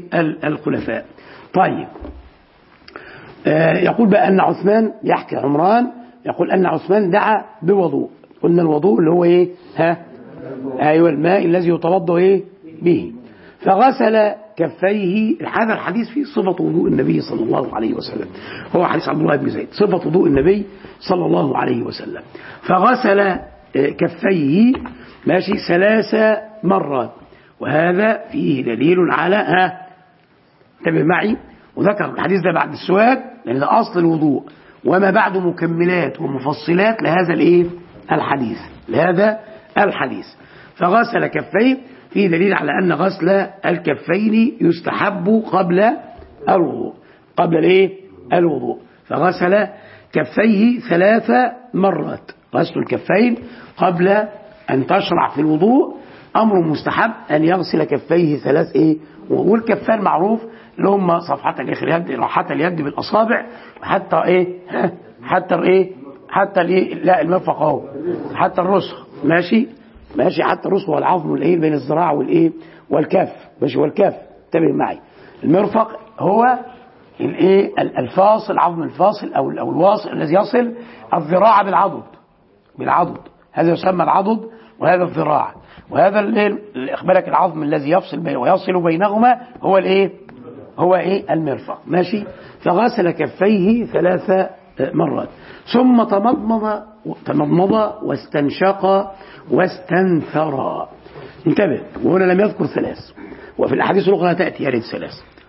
الخلفاء. طيب، آه يقول بقى ان عثمان، يحكي عمران يقول أن عثمان دعا بوضوء. قلنا الوضوء اللي هو إيه؟ ها؟ أيوة الماء الذي يتوضأ إيه؟ به. فغسل كفيه. هذا الحديث فيه صفة وضوء النبي صلى الله عليه وسلم، هو حديث عبد الله بن زيد، صفة وضوء النبي صلى الله عليه وسلم. فغسل كفيه ماشي ثلاث مرات، وهذا فيه دليل على ها انتبه معي. وذكر الحديث ده بعد السواك لأن ده أصل الوضوء، وما بعد مكملات ومفصلات لهذا الايه الحديث لهذا الحديث. فغسل كفيه فيه دليل على أن غسل الكفين يستحب قبل الوضوء قبل الايه الوضوء. فغسل كفيه ثلاث مرات. غسل الكفين قبل أن تشرع في الوضوء أمر مستحب، أن يغسل كفيه ثلاث ايه. والكفان معروف اللي هم صفحة اليد، راحة اليد بالأصابع، وحتى ايه حتى ايه حتى الايه لا المرفق اهو، حتى الرسغ ماشي ماشي حتى الرسغ والعظم والايه بين الذراع والايه والكف ماشي والكف. انتبه معي، المرفق هو الايه الفاصل، العظم الفاصل او او الواصل الذي يصل الذراع بالعضد بالعضد هذا يسمى العضد، وهذا الذراع، وهذا الايه اخبارك العظم الذي يفصل بين ويصل بينهما هو الايه هو ايه المرفق ماشي. فغسل كفيه ثلاث مرات ثم تمضمض تمضمض واستنشق واستنثر. انتبه، وهنا لم يذكر ثلاث، وفي الاحاديث الاخرى تاتي يرد ثلاث.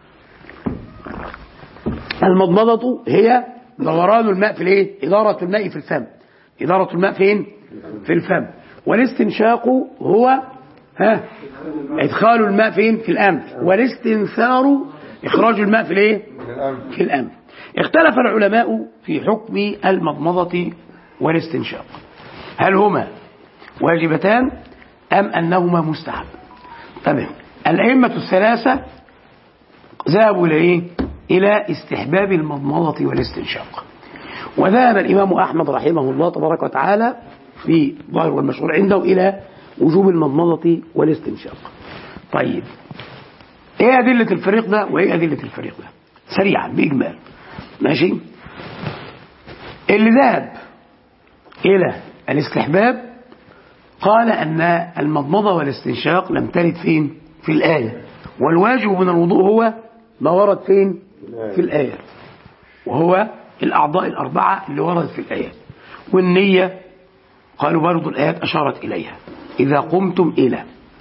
المضمضة هي دوران الماء في الايه ادارة الماء في الفم. ادارة الماء فين؟ في الفم. والاستنشاق هو ها ادخال الماء فين؟ في الانف. والاستنثار اخراج الماء في الايه في الانف. اختلف العلماء في حكم المضمضة والاستنشاق، هل هما واجبتان ام انهما مستحب؟ تمام. الائمة الثلاثة ذهبوا الى ايه الى استحباب المضمضة والاستنشاق، وذهب الامام احمد رحمه الله تبارك وتعالى في ظاهر والمشهور عنده الى وجوب المضمضة والاستنشاق. طيب ايه ادلة الفريق ده وايه ادلة الفريق ده سريعا باجمال ماشي. اللي ذهب الى الاستحباب قال ان المضمضة والاستنشاق لم ترد فين؟ في الآية، والواجب من الوضوء هو ما ورد فين؟ في الآية، وهو الأعضاء الأربعة اللي وردت في الآية. والنية قالوا برضو الآيات أشارت إليها، إذا قمتم إلى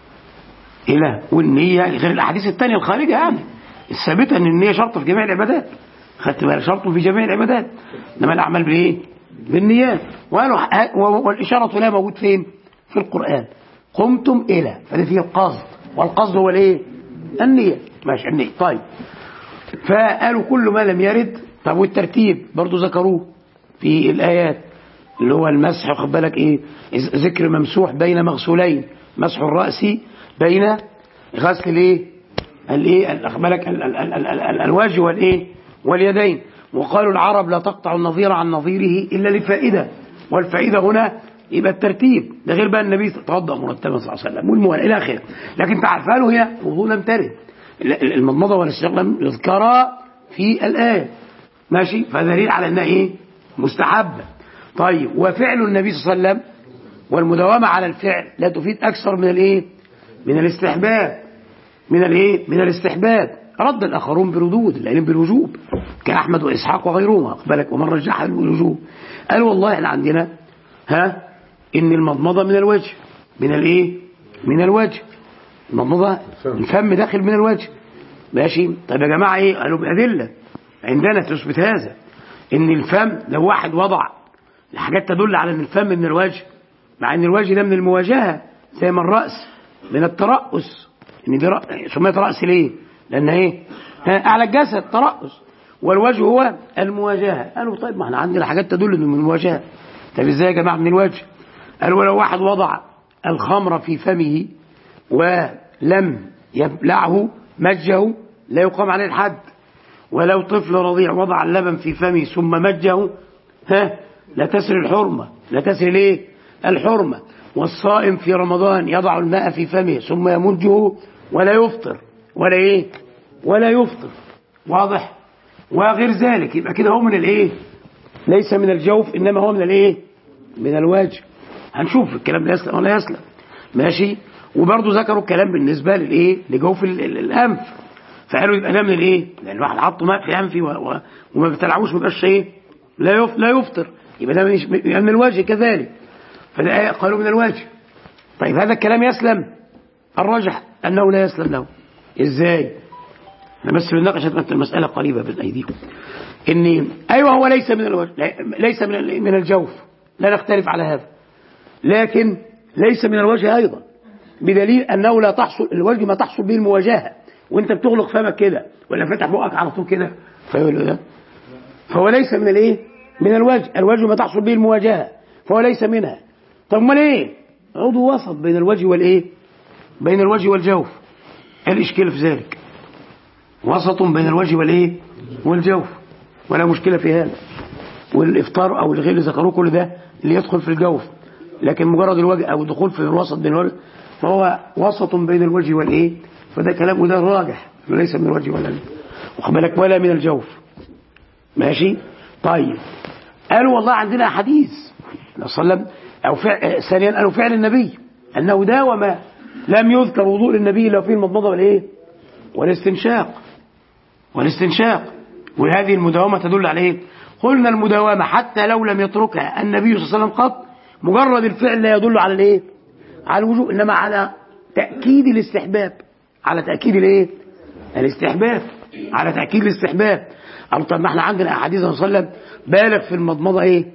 إلى والنية غير الأحاديث الثانية الخارجة يعني الثابتة أن النية شرط في جميع العبادات، خدت بالك شرط في جميع العبادات، إنما الأعمال بالإيه؟ بالنيات. والإشارة لا موجود فين؟ في القرآن. قمتم إلى، فده فيه القصد، والقصد هو الإيه؟ النية ماشي النية. طيب فقالوا كل ما لم يرد. طب والترتيب برضو ذكروه في الآيات اللي هو المسح، واخد بالك ايه ذكر ممسوح بين مغسولين، مسح الرأس بين غسل الايه الايه واخد بالك الوجه والايه واليدين. وقالوا العرب لا تقطع النظير عن نظيره الا لفائده، والفائده هنا يبقى الترتيب، ده غير بقى النبي توضأ مرتبا صلى الله عليه وسلم والموال الى اخره. لكن تعرفها له هي الوضوء لم ترد، المضمضه والاستنشاق لم يذكرها في الايه ماشي، فدليل على انها ايه مستحبه. طيب وفعل النبي صلى الله عليه وسلم والمداومة على الفعل لا تفيد أكثر من الايه من الاستحباب من الايه من الاستحباب. رد الآخرون بردود العلم بالوجوب كأحمد وإسحاق وغيرهما قبلك، ومن رجح الوجوب قال والله احنا عندنا ها إن المضمضة من الوجه من الايه من الوجه المضمضة الفم داخل من الوجه ماشي. طيب يا جماعة ايه؟ قالوا بأدلة عندنا تثبت هذا، إن الفم لو واحد وضع الحاجات تدل على ان الفم من الوجه، مع ان الوجه ده من المواجهه زي ما الراس من الترأس، ان دي سميت راس ليه؟ لان ايه اعلى الجسد ترأس، والوجه هو المواجهه. قالوا طيب ما احنا عندنا حاجات تدل انه من المواجهه. طب ازاي يا جماعه من الوجه؟ قالوا ولو واحد وضع الخمر في فمه ولم يبلعه مجه لا يقام عليه الحد، ولو طفل رضيع وضع اللبن في فمه ثم مجه ها لا تسري الحرمة لا تسري ليه الحرمة. والصائم في رمضان يضع الماء في فمه ثم يمجه ولا يفطر ولا ايه ولا يفطر، واضح؟ وغير ذلك يبقى كده هو من الايه ليس من الجوف إنما هو من الايه؟ من الوجه. هنشوف الكلام ده يسلم ولا يسلم. ماشي. وبرضه ذكروا الكلام بالنسبة للايه؟ لجوف الأنف، فقالوا يبقى ده من الايه؟ لأن الواحد حطه ماء في أنفي وما بتلعبوش ما يبقاش ايه؟ لا يف... لا يفطر، يبقى ده من الوجه كذلك، فده قالوا من الوجه. طيب هذا الكلام يسلم؟ الراجح أنه لا يسلم له. إزاي؟ أنا بس بنناقش المسألة قريبة بين أيديكم. إن أيوه هو ليس من الوجه، ليس من من الجوف، لا نختلف على هذا، لكن ليس من الوجه أيضا، بدليل أنه لا تحصل الوجه ما تحصل به المواجهة، وأنت بتغلق فمك كده ولا فتح بقك على طول كده، فهو ليس من الإيه؟ من الوجه. الوجه ما تحصل به المواجهة، فهو ليس منها. طب ما ليه؟ عضو وسط بين الوجه والإيه؟ بين الوجه والجوف. ايه الإشكال في ذلك؟ وسط بين الوجه والإيه؟ والجوف، ولا مشكلة في هذا. والإفطار أو الغير اللي ذكروه كل ده اللي يدخل في الجوف، لكن مجرد الوجه أو الدخول في الوسط بين الوجه فهو وسط بين الوجه والإيه؟ فده كلام وده راجح، ليس من الوجه ولا وخبالك ولا من الجوف. ماشي. طيب قالوا والله عندنا حديث صلى الله عليه وسلم أو فعل ثانيا قالوا فعل النبي أنه داوم لم يذكر وضوء للنبي إلا فيه المضمضة والإيه؟ والاستنشاق والاستنشاق وهذه المداومة تدل على إيه؟ قلنا المداومة حتى لو لم يتركها النبي صلى الله عليه وسلم قط، مجرد الفعل لا يدل على الإيه؟ على الوجوب، إنما على تأكيد الاستحباب، على تأكيد الإيه؟ الاستحباب، على تأكيد الاستحباب. قالوا طب ما احنا عندنا أحاديث صلى الله عليه وسلم بالغ في المضمضة إيه؟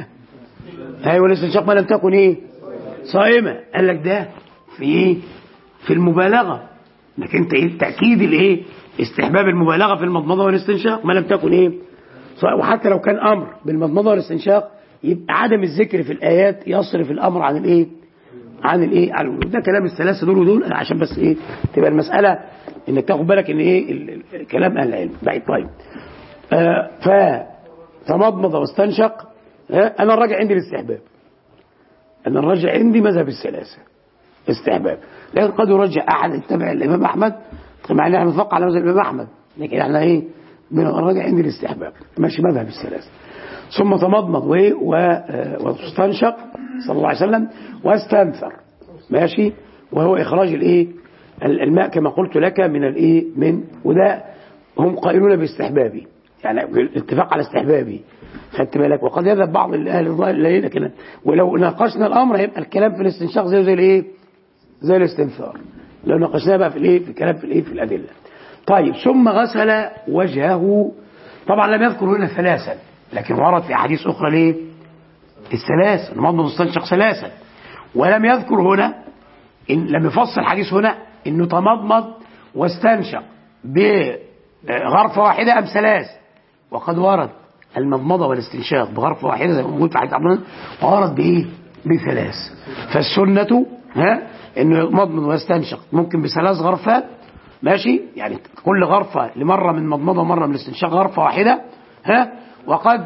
أيوة الاستنشاق ما لم تكن إيه؟ صائمة. قال لك ده في إيه؟ في المبالغة، لكن انت ايه تأكيد الايه؟ استحباب المبالغة في المضمضة والاستنشاق ما لم تكن ايه؟ وحتى لو كان امر بالمضمضة والاستنشاق يبقى عدم الذكر في الايات يصرف الامر عن الايه؟ عن الايه؟ عن ده كلام الثلاثة دول ودول، عشان بس ايه؟ تبقى المسألة انك تاخد بالك ان ايه كلام اهل العلم. طيب آه فتمضمض واستنشق. آه انا الراجع عندي الاستحباب، انا الراجع عندي مذهب الثلاثة استحباب، لكن قد يرجع احد يتبع الامام احمد، مع ان احنا نتفق على مذهب الامام احمد، لكن احنا ايه بنراجع عند الاستحباب، ماشي مذهب الثلاثه. ثم تمضمض وايه واستنشق صلى الله عليه وسلم واستنثر، ماشي، وهو اخراج الايه الماء كما قلت لك من الايه من وده هم قائلون باستحبابه، يعني الاتفاق على استحبابه، خدت بالك. وقد يذهب بعض الاهل الظاهر لكن ولو ناقشنا الامر هيبقى الكلام في الاستنشاق زي زي الايه زي الاستنثار، لو ناقشناه بقى في الايه في الكلام في الايه في الادله. طيب ثم غسل وجهه، طبعا لم يذكر هنا ثلاثا، لكن ورد في احاديث اخرى ليه الثلاث، المضمض والاستنشاق ثلاثا، ولم يذكر هنا إن لم يفصل حديث هنا انه تمضمض واستنشق بغرفه واحده ام ثلاث، وقد ورد المضمضه والاستنشاق بغرفه واحده زي ما موجود في حديث عبد الله، وورد بايه بثلاث. فالسنه ها انه يمضمض ويستنشق ممكن بثلاث غرفات، ماشي، يعني كل غرفه لمره من مضمضه ومره من الاستنشاق غرفه واحده، ها، وقد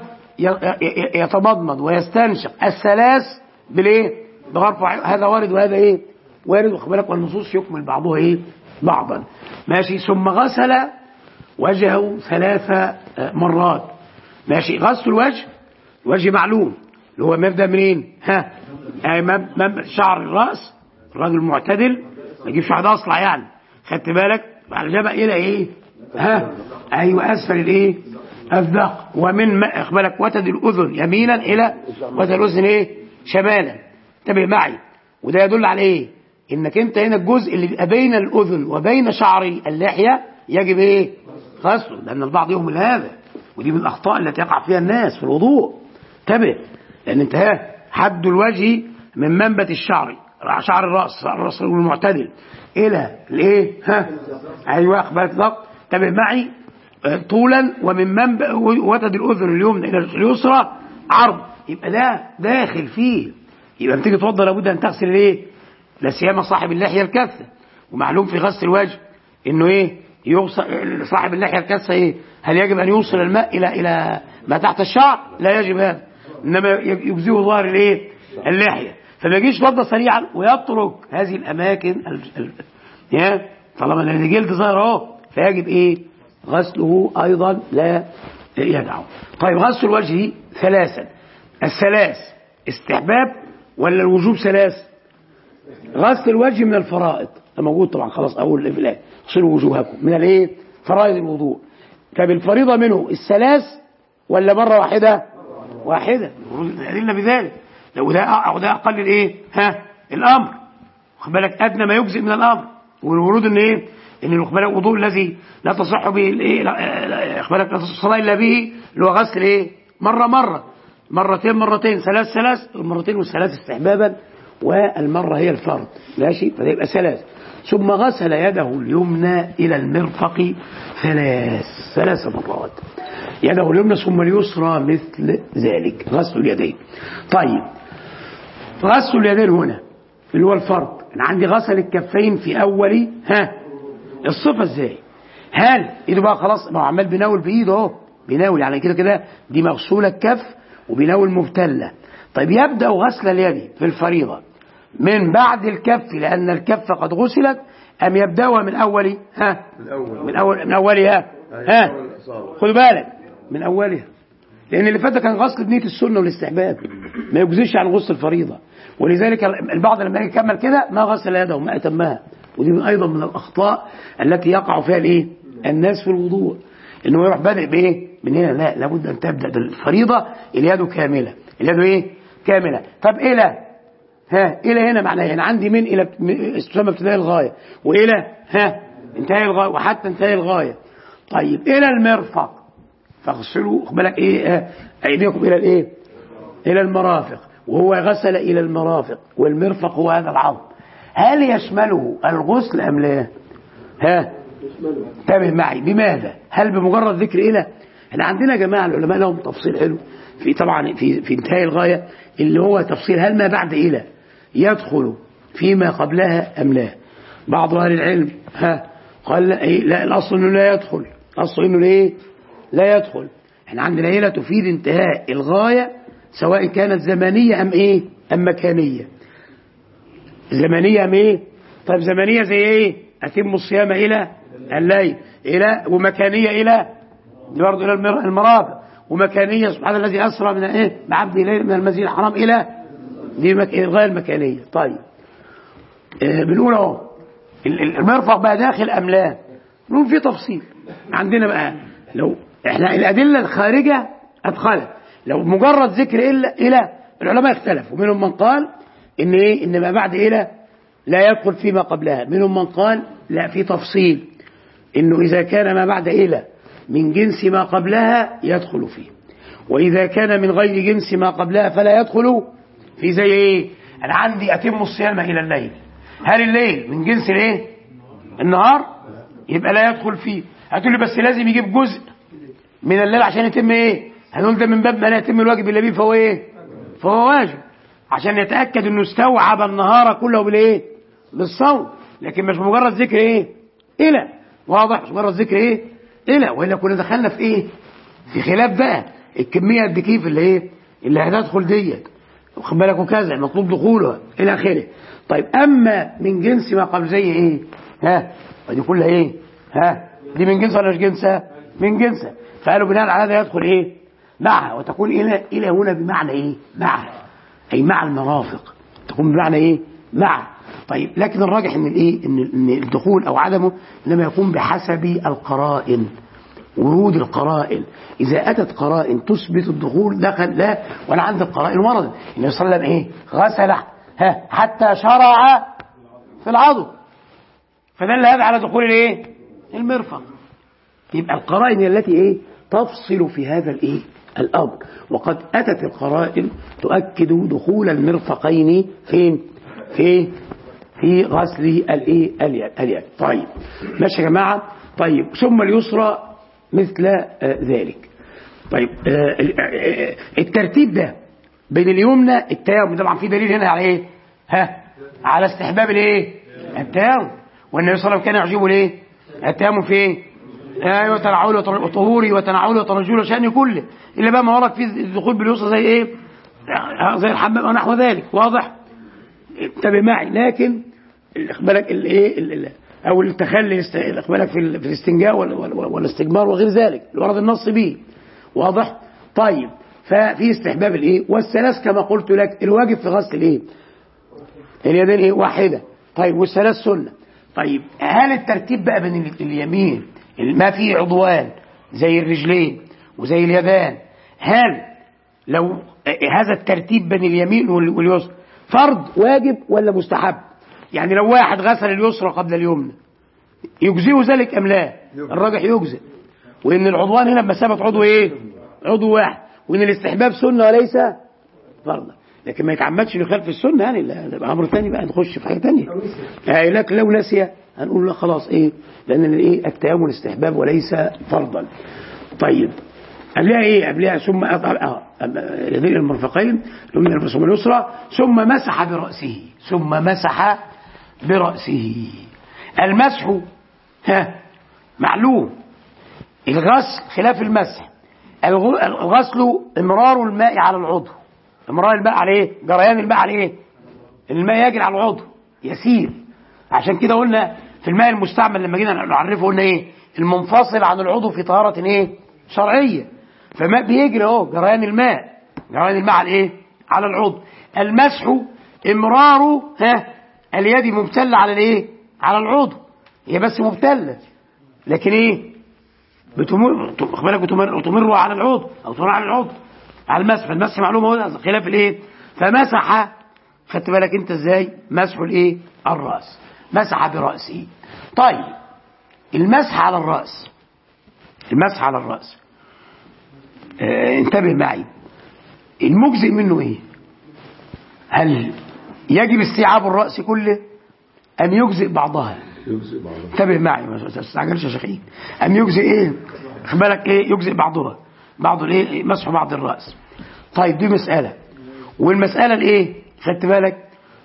يتمضمض ويستنشق الثلاث بالايه بغرفه واحده، هذا وارد وهذا ايه وارد، واخد بالك، والنصوص يكمل بعضها ايه بعضا، ماشي. ثم غسل وجهه ثلاث مرات، ماشي. غسل الوجه، الوجه معلوم اللي هو مبدا منين؟ ها مم شعر الراس، الراجل معتدل ما يجيبش واحد اصلع يعني، خدت بالك، على جبهه الى ايه؟ ها ايوه اسفل الايه؟ الذق، ومن بالك وتد الاذن يمينا الى وتد الاذن ايه؟ شمالا، انتبه معي. وده يدل على ايه؟ انك انت هنا الجزء اللي بيبقى بين الاذن وبين شعر اللحيه يجب ايه؟ غسله، لان البعض يهمل هذا، ودي من الاخطاء التي يقع فيها الناس في الوضوء. انتبه، لان انت ها حد الوجه من منبت الشعر، شعر الراس، الراس المعتدل الى الايه؟ ها ايوه اخبارك ضبط، انتبه معي، طولا ومن منبت وتد الاذن اليمنى الى اليسرى عرض، يبقى ده داخل فيه. يبقى لما تيجي توضى لابد ان تغسل الايه؟ لا سيما صاحب اللحيه الكثه، ومعلوم في غسل الوجه انه ايه؟ يوصل صاحب اللحيه الكثه ايه؟ هل يجب ان يوصل الماء الى الى ما تحت الشعر؟ لا يجب هذا، انما يجزيه ظاهر الايه؟ اللحيه، فما يجيش يتوضى سريعا ويترك هذه الاماكن ال... ال... طالما ان جلد ظاهر اهو، فيجب ايه؟ غسله ايضا لا يدعو. طيب غسل الوجه ثلاثا، الثلاث استحباب ولا الوجوب ثلاث؟ غسل الوجه من الفرائض موجود طبعا، خلاص اول في الايه اغسلوا وجوهكم من الايه فرائض الوضوء. طب الفريضه منه الثلاث ولا مره واحده؟ واحده، الادله بذلك. لو ده او ده اقل الايه ها الامر، واخد بالك ادنى ما يجزئ من الامر. والورود ان ايه ان واخد بالك الوضوء الذي لا تصح به الايه واخد بالك لا تصح الصلاه الا به اللي هو غسل ايه مره مره مرتين مرتين ثلاث ثلاث المرتين والثلاث استحبابا، والمره هي الفرض ماشي، فده يبقى ثلاث. ثم غسل يده اليمنى الى المرفق ثلاث ثلاث مرات، يده اليمنى ثم اليسرى مثل ذلك غسل اليدين. طيب غسل اليدين هنا اللي هو الفرض، انا عندي غسل الكفين في اول ها الصفه ازاي؟ هل ايده بقى خلاص ما هو عمال بيناول بايده اهو بيناول يعني كده كده دي مغسوله الكف وبيناول مبتله. طيب يبدا غسل اليد في الفريضه من بعد الكف لان الكف قد غسلت ام يبداها من اول ها من اول من اولها ها خدوا بالك من اولها، لان اللي فات كان غسل بنيه السنه والاستحباب ما يجزيش عن غسل الفريضه. ولذلك البعض لما يجي يكمل كده ما غسل يده وما اتمها، ودي من ايضا من الاخطاء التي يقع فيها الايه الناس في الوضوء، انه يروح بادئ بايه من هنا. لا، لابد ان تبدا بالفريضه اليد كامله، اليد ايه كامله. طب الى ها الى هنا معناه يعني عندي من الى تسمى ابتداء الغايه، والى ها انتهاء الغايه، وحتى انتهاء الغايه. طيب الى المرفق فاغسلوا خد بالك ايه ايديكم الى الايه الى المرافق، وهو غسل الى المرافق والمرفق هو هذا العظم. هل يشمله الغسل ام لا؟ ها انتبه معي، بماذا؟ هل بمجرد ذكر الى؟ احنا عندنا يا جماعه العلماء لهم تفصيل حلو في طبعا في في انتهاء الغايه اللي هو تفصيل هل ما بعد الى يدخل فيما قبلها ام لا. بعض اهل العلم ها قال لا, إيه؟ لا الاصل انه لا يدخل، الاصل انه ليه لا يدخل. احنا عندنا الى تفيد انتهاء الغايه سواء كانت زمنيه ام ايه ام مكانيه. زمنيه ام ايه؟ طيب زمنيه زي ايه؟ اتم الصيام الى الليل الى، ومكانيه الى برضه الى المرافق، ومكانيه سبحان الذي اسرى من ايه بعبده ليلا من المسجد الحرام الى دي مك... الغايه المكانيه. طيب آه بنقول اهو المرفق بقى داخل ام لا؟ نقول في تفصيل عندنا بقى. لو احنا الادله الخارجه ادخلت، لو مجرد ذكر الى الى العلماء اختلفوا، منهم من قال ان ايه ان ما بعد الى لا يدخل فيما قبلها، منهم من قال لا في تفصيل انه اذا كان ما بعد الى من جنس ما قبلها يدخل فيه، واذا كان من غير جنس ما قبلها فلا يدخل في. زي ايه؟ انا عندي اتم الصيام الى الليل، هل الليل من جنس الايه النهار؟ يبقى لا يدخل فيه. هتقول لي بس لازم يجيب جزء من الليل عشان يتم ايه؟ هنقول ده من باب ما لا يتم الواجب الا به فهو ايه فهو واجب، عشان يتاكد انه استوعب النهار كله بالايه بالصوم، لكن مش مجرد ذكر ايه الى. واضح؟ مش مجرد ذكر ايه الى، والا كنا دخلنا في ايه في خلاف بقى الكميه قد كيف اللي ايه اللي هتدخل ديت واخد بالك وكذا مطلوب دخولها الى اخره. طيب اما من جنس ما قبل زي ايه ها ودي كلها ايه ها دي من جنس ولا مش جنسها؟ من جنسها. فقالوا بناء على هذا يدخل ايه معها، وتكون الى الى هنا بمعنى ايه معها، اي مع المرافق تكون بمعنى ايه مع. طيب لكن الراجح ان الايه ان ان الدخول او عدمه انما يكون بحسب القرائن، ورود القرائن. اذا اتت قرائن تثبت الدخول دخل، لا ولا عند القرائن ورد. النبي صلى الله عليه وسلم ايه غسل ها حتى شرع في العضد، فدل هذا على دخول الايه المرفق. يبقى القرائن التي ايه تفصل في هذا الايه الامر، وقد اتت القرائن تؤكد دخول المرفقين فين في في غسل الايه اليد. طيب ماشي يا جماعه. طيب ثم اليسرى مثل آه ذلك. طيب آه آه الترتيب ده بين اليمنى التيمم طبعا في دليل هنا على ايه ها على استحباب الايه التيمم، والنبي صلى الله عليه وسلم كان يعجبه الايه التيمم في ايه ايوه تنعل وطهوري وتنعل وترجل وشأن كله، الا بقى ما ورد فيه الدخول باليسرى زي ايه زي الحمام ونحو ذلك. واضح؟ انتبه معي. لكن بالك الايه او التخلي بالك في الاستنجاء والاستجمار وغير ذلك اللي ورد النص به، واضح؟ طيب ففي استحباب الايه والثلاث كما قلت لك. الواجب في غسل الايه اليدين ايه واحده. طيب والثلاث سنه. طيب هل الترتيب بقى بين اليمين ما فيه عضوان زي الرجلين وزي اليدان، هل لو هذا الترتيب بين اليمين واليسرى فرض واجب ولا مستحب؟ يعني لو واحد غسل اليسرى قبل اليمنى يجزئه ذلك ام لا؟ الراجح يجزئ، وان العضوان هنا بمثابه عضو ايه عضو واحد، وان الاستحباب سنه وليس فرضا. لكن ما يتعمدش يخالف السنه، يعني ده امر ثاني بقى، نخش في حاجه ثانيه. يعني لكن لو نسي هنقول له خلاص ايه، لان الايه التيمم استحباب وليس فرضا. طيب قبلها ايه قبلها ثم اه يدين المرفقين ثم اليسرى ثم مسح براسه ثم مسح براسه. المسح ها معلوم، الغسل خلاف المسح. الغسل امرار الماء على العضو، امرار الماء على ايه جريان الماء على ايه الماء يجري على العضو يسير. عشان كده قلنا في الماء المستعمل لما جينا نعرفه قلنا ايه المنفصل عن العضو في طهارة ايه شرعية. فماء بيجري اهو جريان الماء جريان الماء على ايه على العضو. المسح امرار ها اليد مبتلة على الايه على العضو، هي بس مبتلة لكن ايه بتمر بالك بتمر تمر على العضو او تمر على العضو على المسح. المسح معلومه هو خلاف الايه. فمسح، خدت بالك انت ازاي مسح الايه الراس، مسح براسه. طيب المسح على الراس المسح على الراس اه انتبه معي، المجزئ منه ايه؟ هل يجب استيعاب الراس كله ام يجزئ بعضها؟ يجزئ بعضها. انتبه معي ما تستعجلش يا شيخين. ام يجزئ ايه خد بالك ايه يجزئ بعضها بعض الايه مسح بعض الراس. طيب دي مساله. والمساله الايه خدت بالك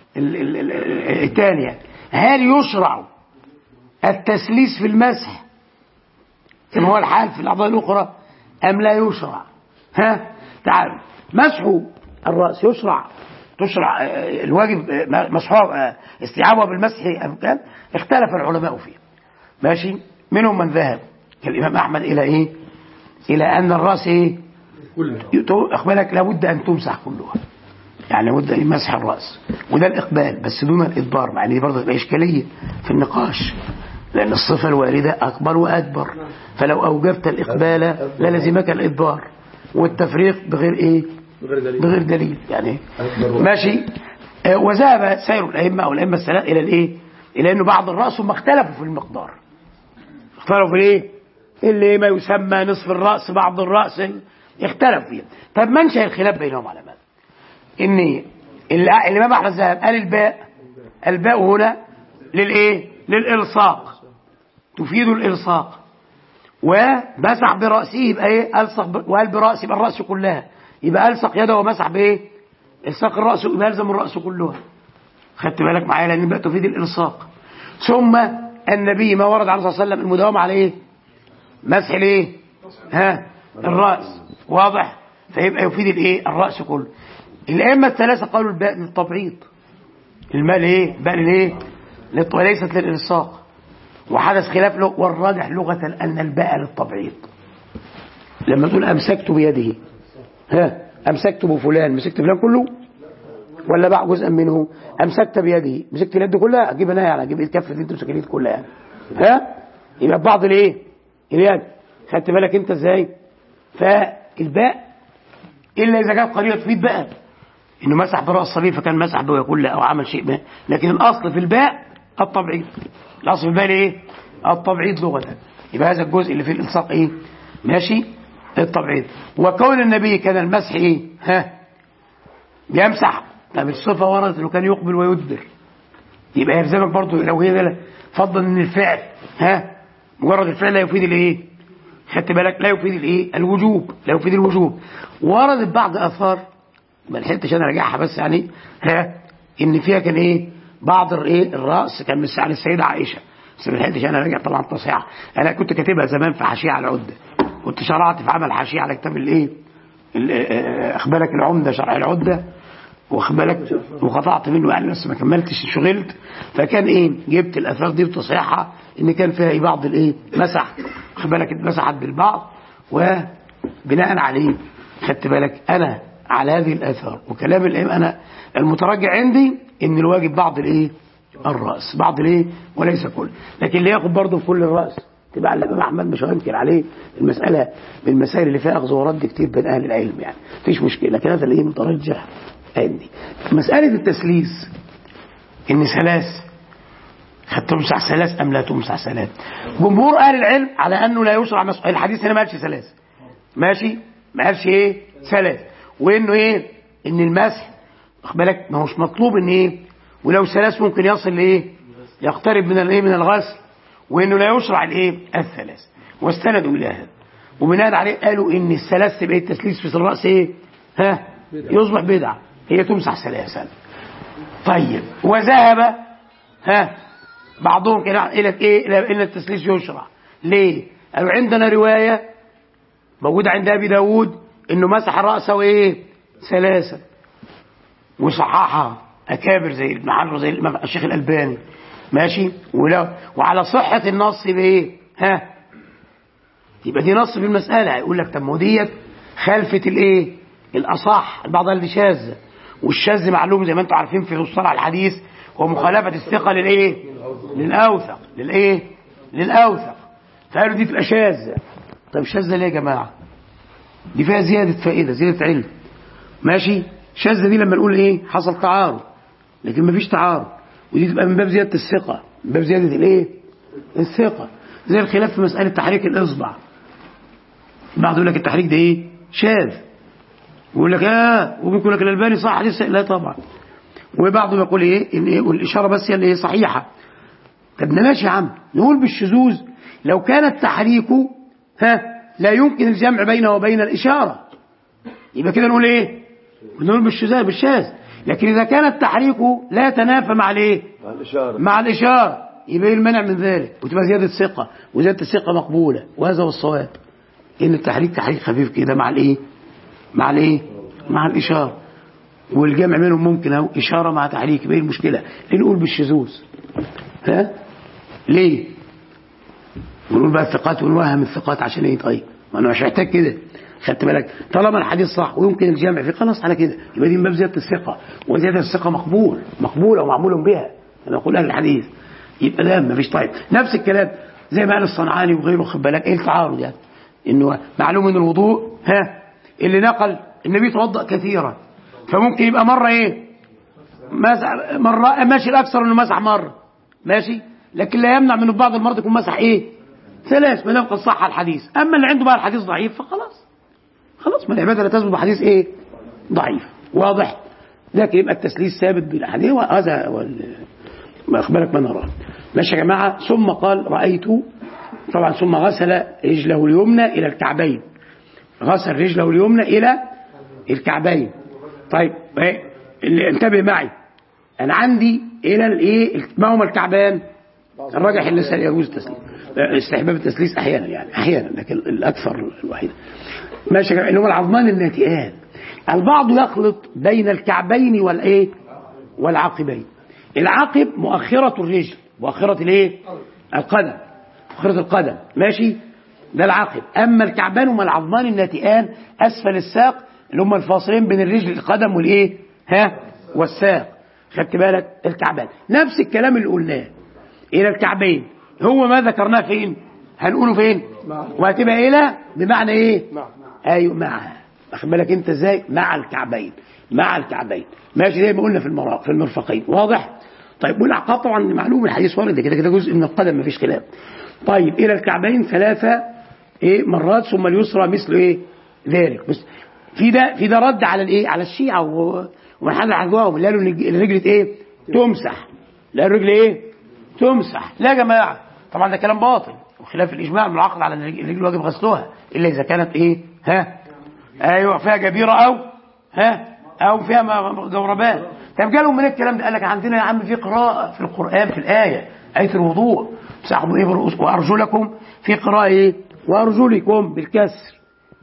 الثانيه، هل يشرع التسليس في المسح كما هو الحال في الاعضاء الاخرى ام لا يشرع؟ ها تعالوا مسح الراس يشرع تشرع الواجب مسحه استيعابه بالمسح ام كان؟ اختلف العلماء فيه ماشي. منهم من ذهب كالامام احمد الى ايه الى ان الراس ايه اقبالك لابد ان تمسح كلها، يعني لابد ان مسح الراس وده الاقبال بس دون الادبار، مع ان دي برضه تبقى اشكاليه في النقاش لان الصفه الوارده اكبر وادبر، فلو اوجبت الاقبال للزمك الادبار والتفريق بغير ايه بغير دليل يعني ماشي. آه وذهب سير الائمه او الائمه الثلاث الى الايه الى انه بعض الراس هم اختلفوا في المقدار، اختلفوا في الايه اللي ما يسمى نصف الراس بعض الراس اختلف فيه. طب منشأ الخلاف بينهم على ماذا؟ ان الامام احمد ذهب قال الباء الباء هنا للايه للالصاق تفيد الالصاق، ومسح براسه يبقى ايه الصق، وقال براسه يبقى الراس كلها، يبقى الصق يده ومسح بايه الصق الراس يبقى يلزم الراس كلها. خدت بالك معايا لان الباء تفيد الالصاق. ثم النبي ما ورد عليه الصلاه والسلام المداومه على ايه مسح الايه ها الراس واضح، فيبقى يفيد الايه الراس كله. الائمه الثلاثه قالوا الباء للتبعيض، الماء ايه باء للايه وليست للالصاق، وحدث خلاف له والراجح لغه ان الباء للتبعيض. لما تقول امسكت بيده ها امسكت بفلان مسكت فلان كله ولا بقى جزءا منه؟ امسكت بيده مسكت اليد كلها اجيب انا يعني اجيب الكف دي تمسك اليد كلها يعني. ها يبقى بعض الايه اليد. خدت بالك انت ازاي؟ فالباء الا اذا كانت قريبه تفيد بقى انه مسح براس الصبي فكان مسح به كله او عمل شيء ما، لكن الاصل في الباء التبعيض، الاصل في الباء ايه التبعيض لغه. يبقى هذا الجزء اللي فيه الالصاق ايه ماشي التبعيض. وكون النبي كان المسح ايه ها يمسح، طب الصفه وردت انه كان يقبل ويدبر، يبقى يلزمك برضه لو هي ده فضل ان الفعل ها مجرد الفعل لا يفيد الايه خدت بالك لا يفيد الايه الوجوب لا يفيد الوجوب. وردت بعض اثار ما لحقتش انا راجعها بس يعني ها ان فيها كان ايه بعض الايه الراس كان مسح عن السيده عائشه، بس ما لحقتش انا راجع طبعا تصحيح، انا كنت كاتبها زمان في حاشيه على العده، كنت شرعت في عمل حاشيه على كتاب الايه اخبارك العمده شرح العده واخبارك وقطعت منه يعني بس ما كملتش شغلت، فكان ايه جبت الاثار دي بتصحيحها ان كان فيها ايه بعض الايه مسح اخبارك اتمسحت بالبعض و بناء عليه خدت بالك أنا على هذه الآثار وكلام الأئمة أنا المترجع عندي إن الواجب بعض الإيه الرأس بعض الإيه وليس كل، لكن اللي ياخد برضه في كل الرأس تبع الإمام أحمد مش هنكر عليه المسألة من المسائل اللي فيها أخذ ورد كتير بين أهل العلم يعني مفيش مشكلة، لكن هذا الإيه مترجح عندي. مسألة التسليس إن ثلاث هتمسح ثلاث أم لا تمسح ثلاث، جمهور أهل العلم على أنه لا يشرع مسح. الحديث هنا ما قالش ثلاث ماشي ما قالش إيه ثلاث، وإنه إيه إن المسح واخد بالك ما هوش مطلوب إن إيه ولو ثلاث ممكن يصل لإيه يقترب من الإيه من الغسل، وإنه لا يشرع الإيه الثلاث، واستندوا إلى هذا وبناء عليه قالوا إن الثلاث تبقى التسليس في الرأس إيه ها يصبح بدعة هي تمسح ثلاثا. طيب وذهب ها بعضهم كده الى ايه الى ان التسليس يشرع. ليه؟ قالوا عندنا روايه موجوده عند ابي داود انه مسح راسه ايه ثلاثه وصححها اكابر زي ابن حجر زي الشيخ الالباني ماشي، ولو وعلى صحه النص بايه ها يبقى دي نص في المساله. هيقول لك طب ما ديت خلفت الايه الاصح، البعض قال دي شاذه، والشاذ معلوم زي ما انتم عارفين في مصطلح الحديث هو مخالفه الثقه للايه للاوثق للايه للاوثق، فقالوا دي تبقى شاذه. طب شاذه ليه يا جماعه؟ دي فيها زياده فائده زياده علم ماشي. شاذه دي لما نقول ايه حصل تعارض، لكن مفيش تعارض، ودي تبقى من باب زياده الثقه من باب زياده الايه الثقه. زي الخلاف في مساله تحريك الاصبع، بعض يقول لك التحريك ده ايه شاذ، ويقول لك اه وممكن يقول لك الالباني صح حديث لا طبعا، وبعضهم يقول ايه ان ايه والاشاره بس هي اللي هي صحيحه. طب ماشي يا عم نقول بالشذوذ لو كان التحريك ها لا يمكن الجمع بينه وبين الاشاره، يبقى كده نقول ايه نقول بالشذوذ بالشاذ. لكن اذا كان التحريك لا يتنافى مع الايه مع الاشاره مع الاشاره يبقى المنع من ذلك وتبقى زياده ثقه، وزياده الثقه مقبوله، وهذا هو الصواب ان التحريك تحريك خفيف كده مع الايه مع الايه مع الاشاره، والجمع بينهم ممكن اهو اشاره مع تحريك. ايه المشكله؟ ليه نقول بالشذوذ؟ ها ليه؟ ونقول بقى الثقات ونوهم الثقات عشان ايه؟ طيب ما انا مش محتاج كده، خدت بالك؟ طالما الحديث صح ويمكن الجمع فيه خلاص على كده يبقى دي من باب زياده الثقه، وزياده الثقه مقبول مقبوله ومعمول بها انا اقول اهل الحديث، يبقى ده ما فيش. طيب نفس الكلام زي ما قال الصنعاني وغيره، خد بالك ايه التعارض يعني؟ انه معلوم ان الوضوء ها اللي نقل النبي توضأ كثيرا، فممكن يبقى مرة ايه مسح مرة ماشي الاكثر انه مسح مرة ماشي، لكن لا يمنع من بعض المرضى يكون مسح ايه ثلاث ما دام قد صح الحديث. اما اللي عنده بقى الحديث ضعيف فخلاص خلاص ما العباده لا تثبت بحديث ايه ضعيف واضح، لكن يبقى التسليس ثابت بالاحاديث، وهذا ما اخبرك ما نراه ماشي يا جماعه. ثم قال رايت طبعا ثم غسل رجله اليمنى الى الكعبين، غسل رجله اليمنى الى الكعبين. طيب اللي انتبه معي انا عندي الى الايه ما هما الكعبان؟ الراجح ان يجوز التسليس استحباب التسليس احيانا يعني احيانا، لكن الاكثر الوحيد ماشي اللي هو العظمان الناتئان. البعض يخلط بين الكعبين والايه والعقبين. العقب مؤخره الرجل مؤخره الايه القدم مؤخره القدم ماشي ده العقب. اما الكعبان هما العظمان الناتئان اسفل الساق اللي هم الفاصلين بين الرجل القدم والايه ها والساق، خدت بالك؟ الكعبان نفس الكلام اللي قلناه الى الكعبين هو ما ذكرناه فين هنقوله فين وهتبقى الى بمعنى ايه ايوه مع، واخد بالك انت ازاي مع الكعبين مع الكعبين ماشي زي ما قلنا في المرافق في المرفقين واضح. طيب والعقاب طبعا معلوم الحديث وارد كده كده جزء من القدم مفيش خلاف. طيب الى الكعبين ثلاثه ايه مرات ثم اليسرى مثل ايه ذلك. بس في ده في ده رد على الايه على الشيعه ومن حد عدواهم اللي قالوا الرجل ايه تمسح، لا الرجل ايه تمسح. لا يا جماعه طبعا ده كلام باطل وخلاف الاجماع المنعقد على الرجل واجب غسلها الا اذا كانت ايه ها ايوه فيها جبيره او ها او فيها جوربان. طب جالهم من الكلام ده؟ قال لك عندنا يا عم في قراءه في القران في الايه ايه الوضوء امسحوا ايه وارجلكم، في قراءه ايه وارجلكم بالكسر،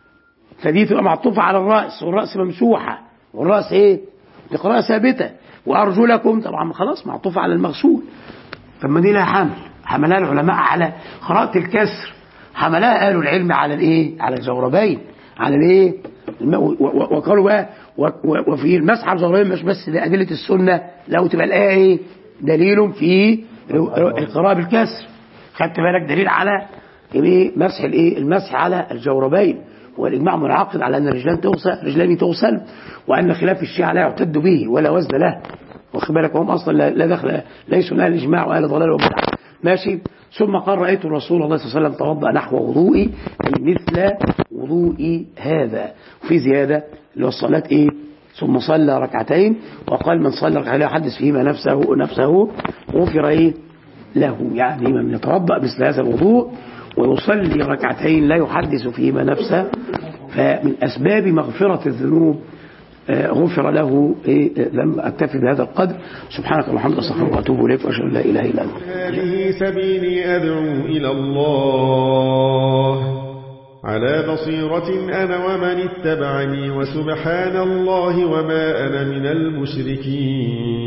فدي تبقى معطوفه على الراس والراس ممسوحه والراس ايه بقراءه ثابته، وارجلكم طبعا خلاص معطوفه على المغسول. طب ما دي لها حمل حملها العلماء على قراءه الكسر، حملها اهل العلم على الايه على الجوربين على الايه وقالوا بقى وفي المسح على الجوربين مش بس لأدلة السنة، لو تبقى الآية ايه دليل في القراءة بالكسر، خدت بالك دليل على ايه مسح الايه المسح على الجوربين، والإجماع منعقد على أن الرجلان تغسل رجلان تغسل، وأن خلاف الشيعة لا يعتد به ولا وزن له، واخد بالك هم أصلا لا دخل ليسوا من أهل الإجماع وأهل ضلال وبدع ماشي. ثم قال رأيت الرسول الله صلى الله عليه وسلم توضأ نحو وضوئي أي مثل وضوئي هذا، وفي زيادة اللي هو الصلاة إيه ثم صلى ركعتين، وقال من صلى ركعتين لا يحدث فيهما نفسه نفسه غفر إيه له، يعني من يتوضأ مثل هذا الوضوء ويصلي ركعتين لا يحدث فيهما نفسه فمن أسباب مغفرة الذنوب غفر له. إيه لم أكتفي بهذا القدر، سبحانك اللهم وبحمدك أستغفرك وأتوب إليك وأشهد أن لا إله إلا أنت. هذه سبيلي أدعو إلى الله على بصيرة أنا ومن اتبعني، وسبحان الله وما أنا من المشركين.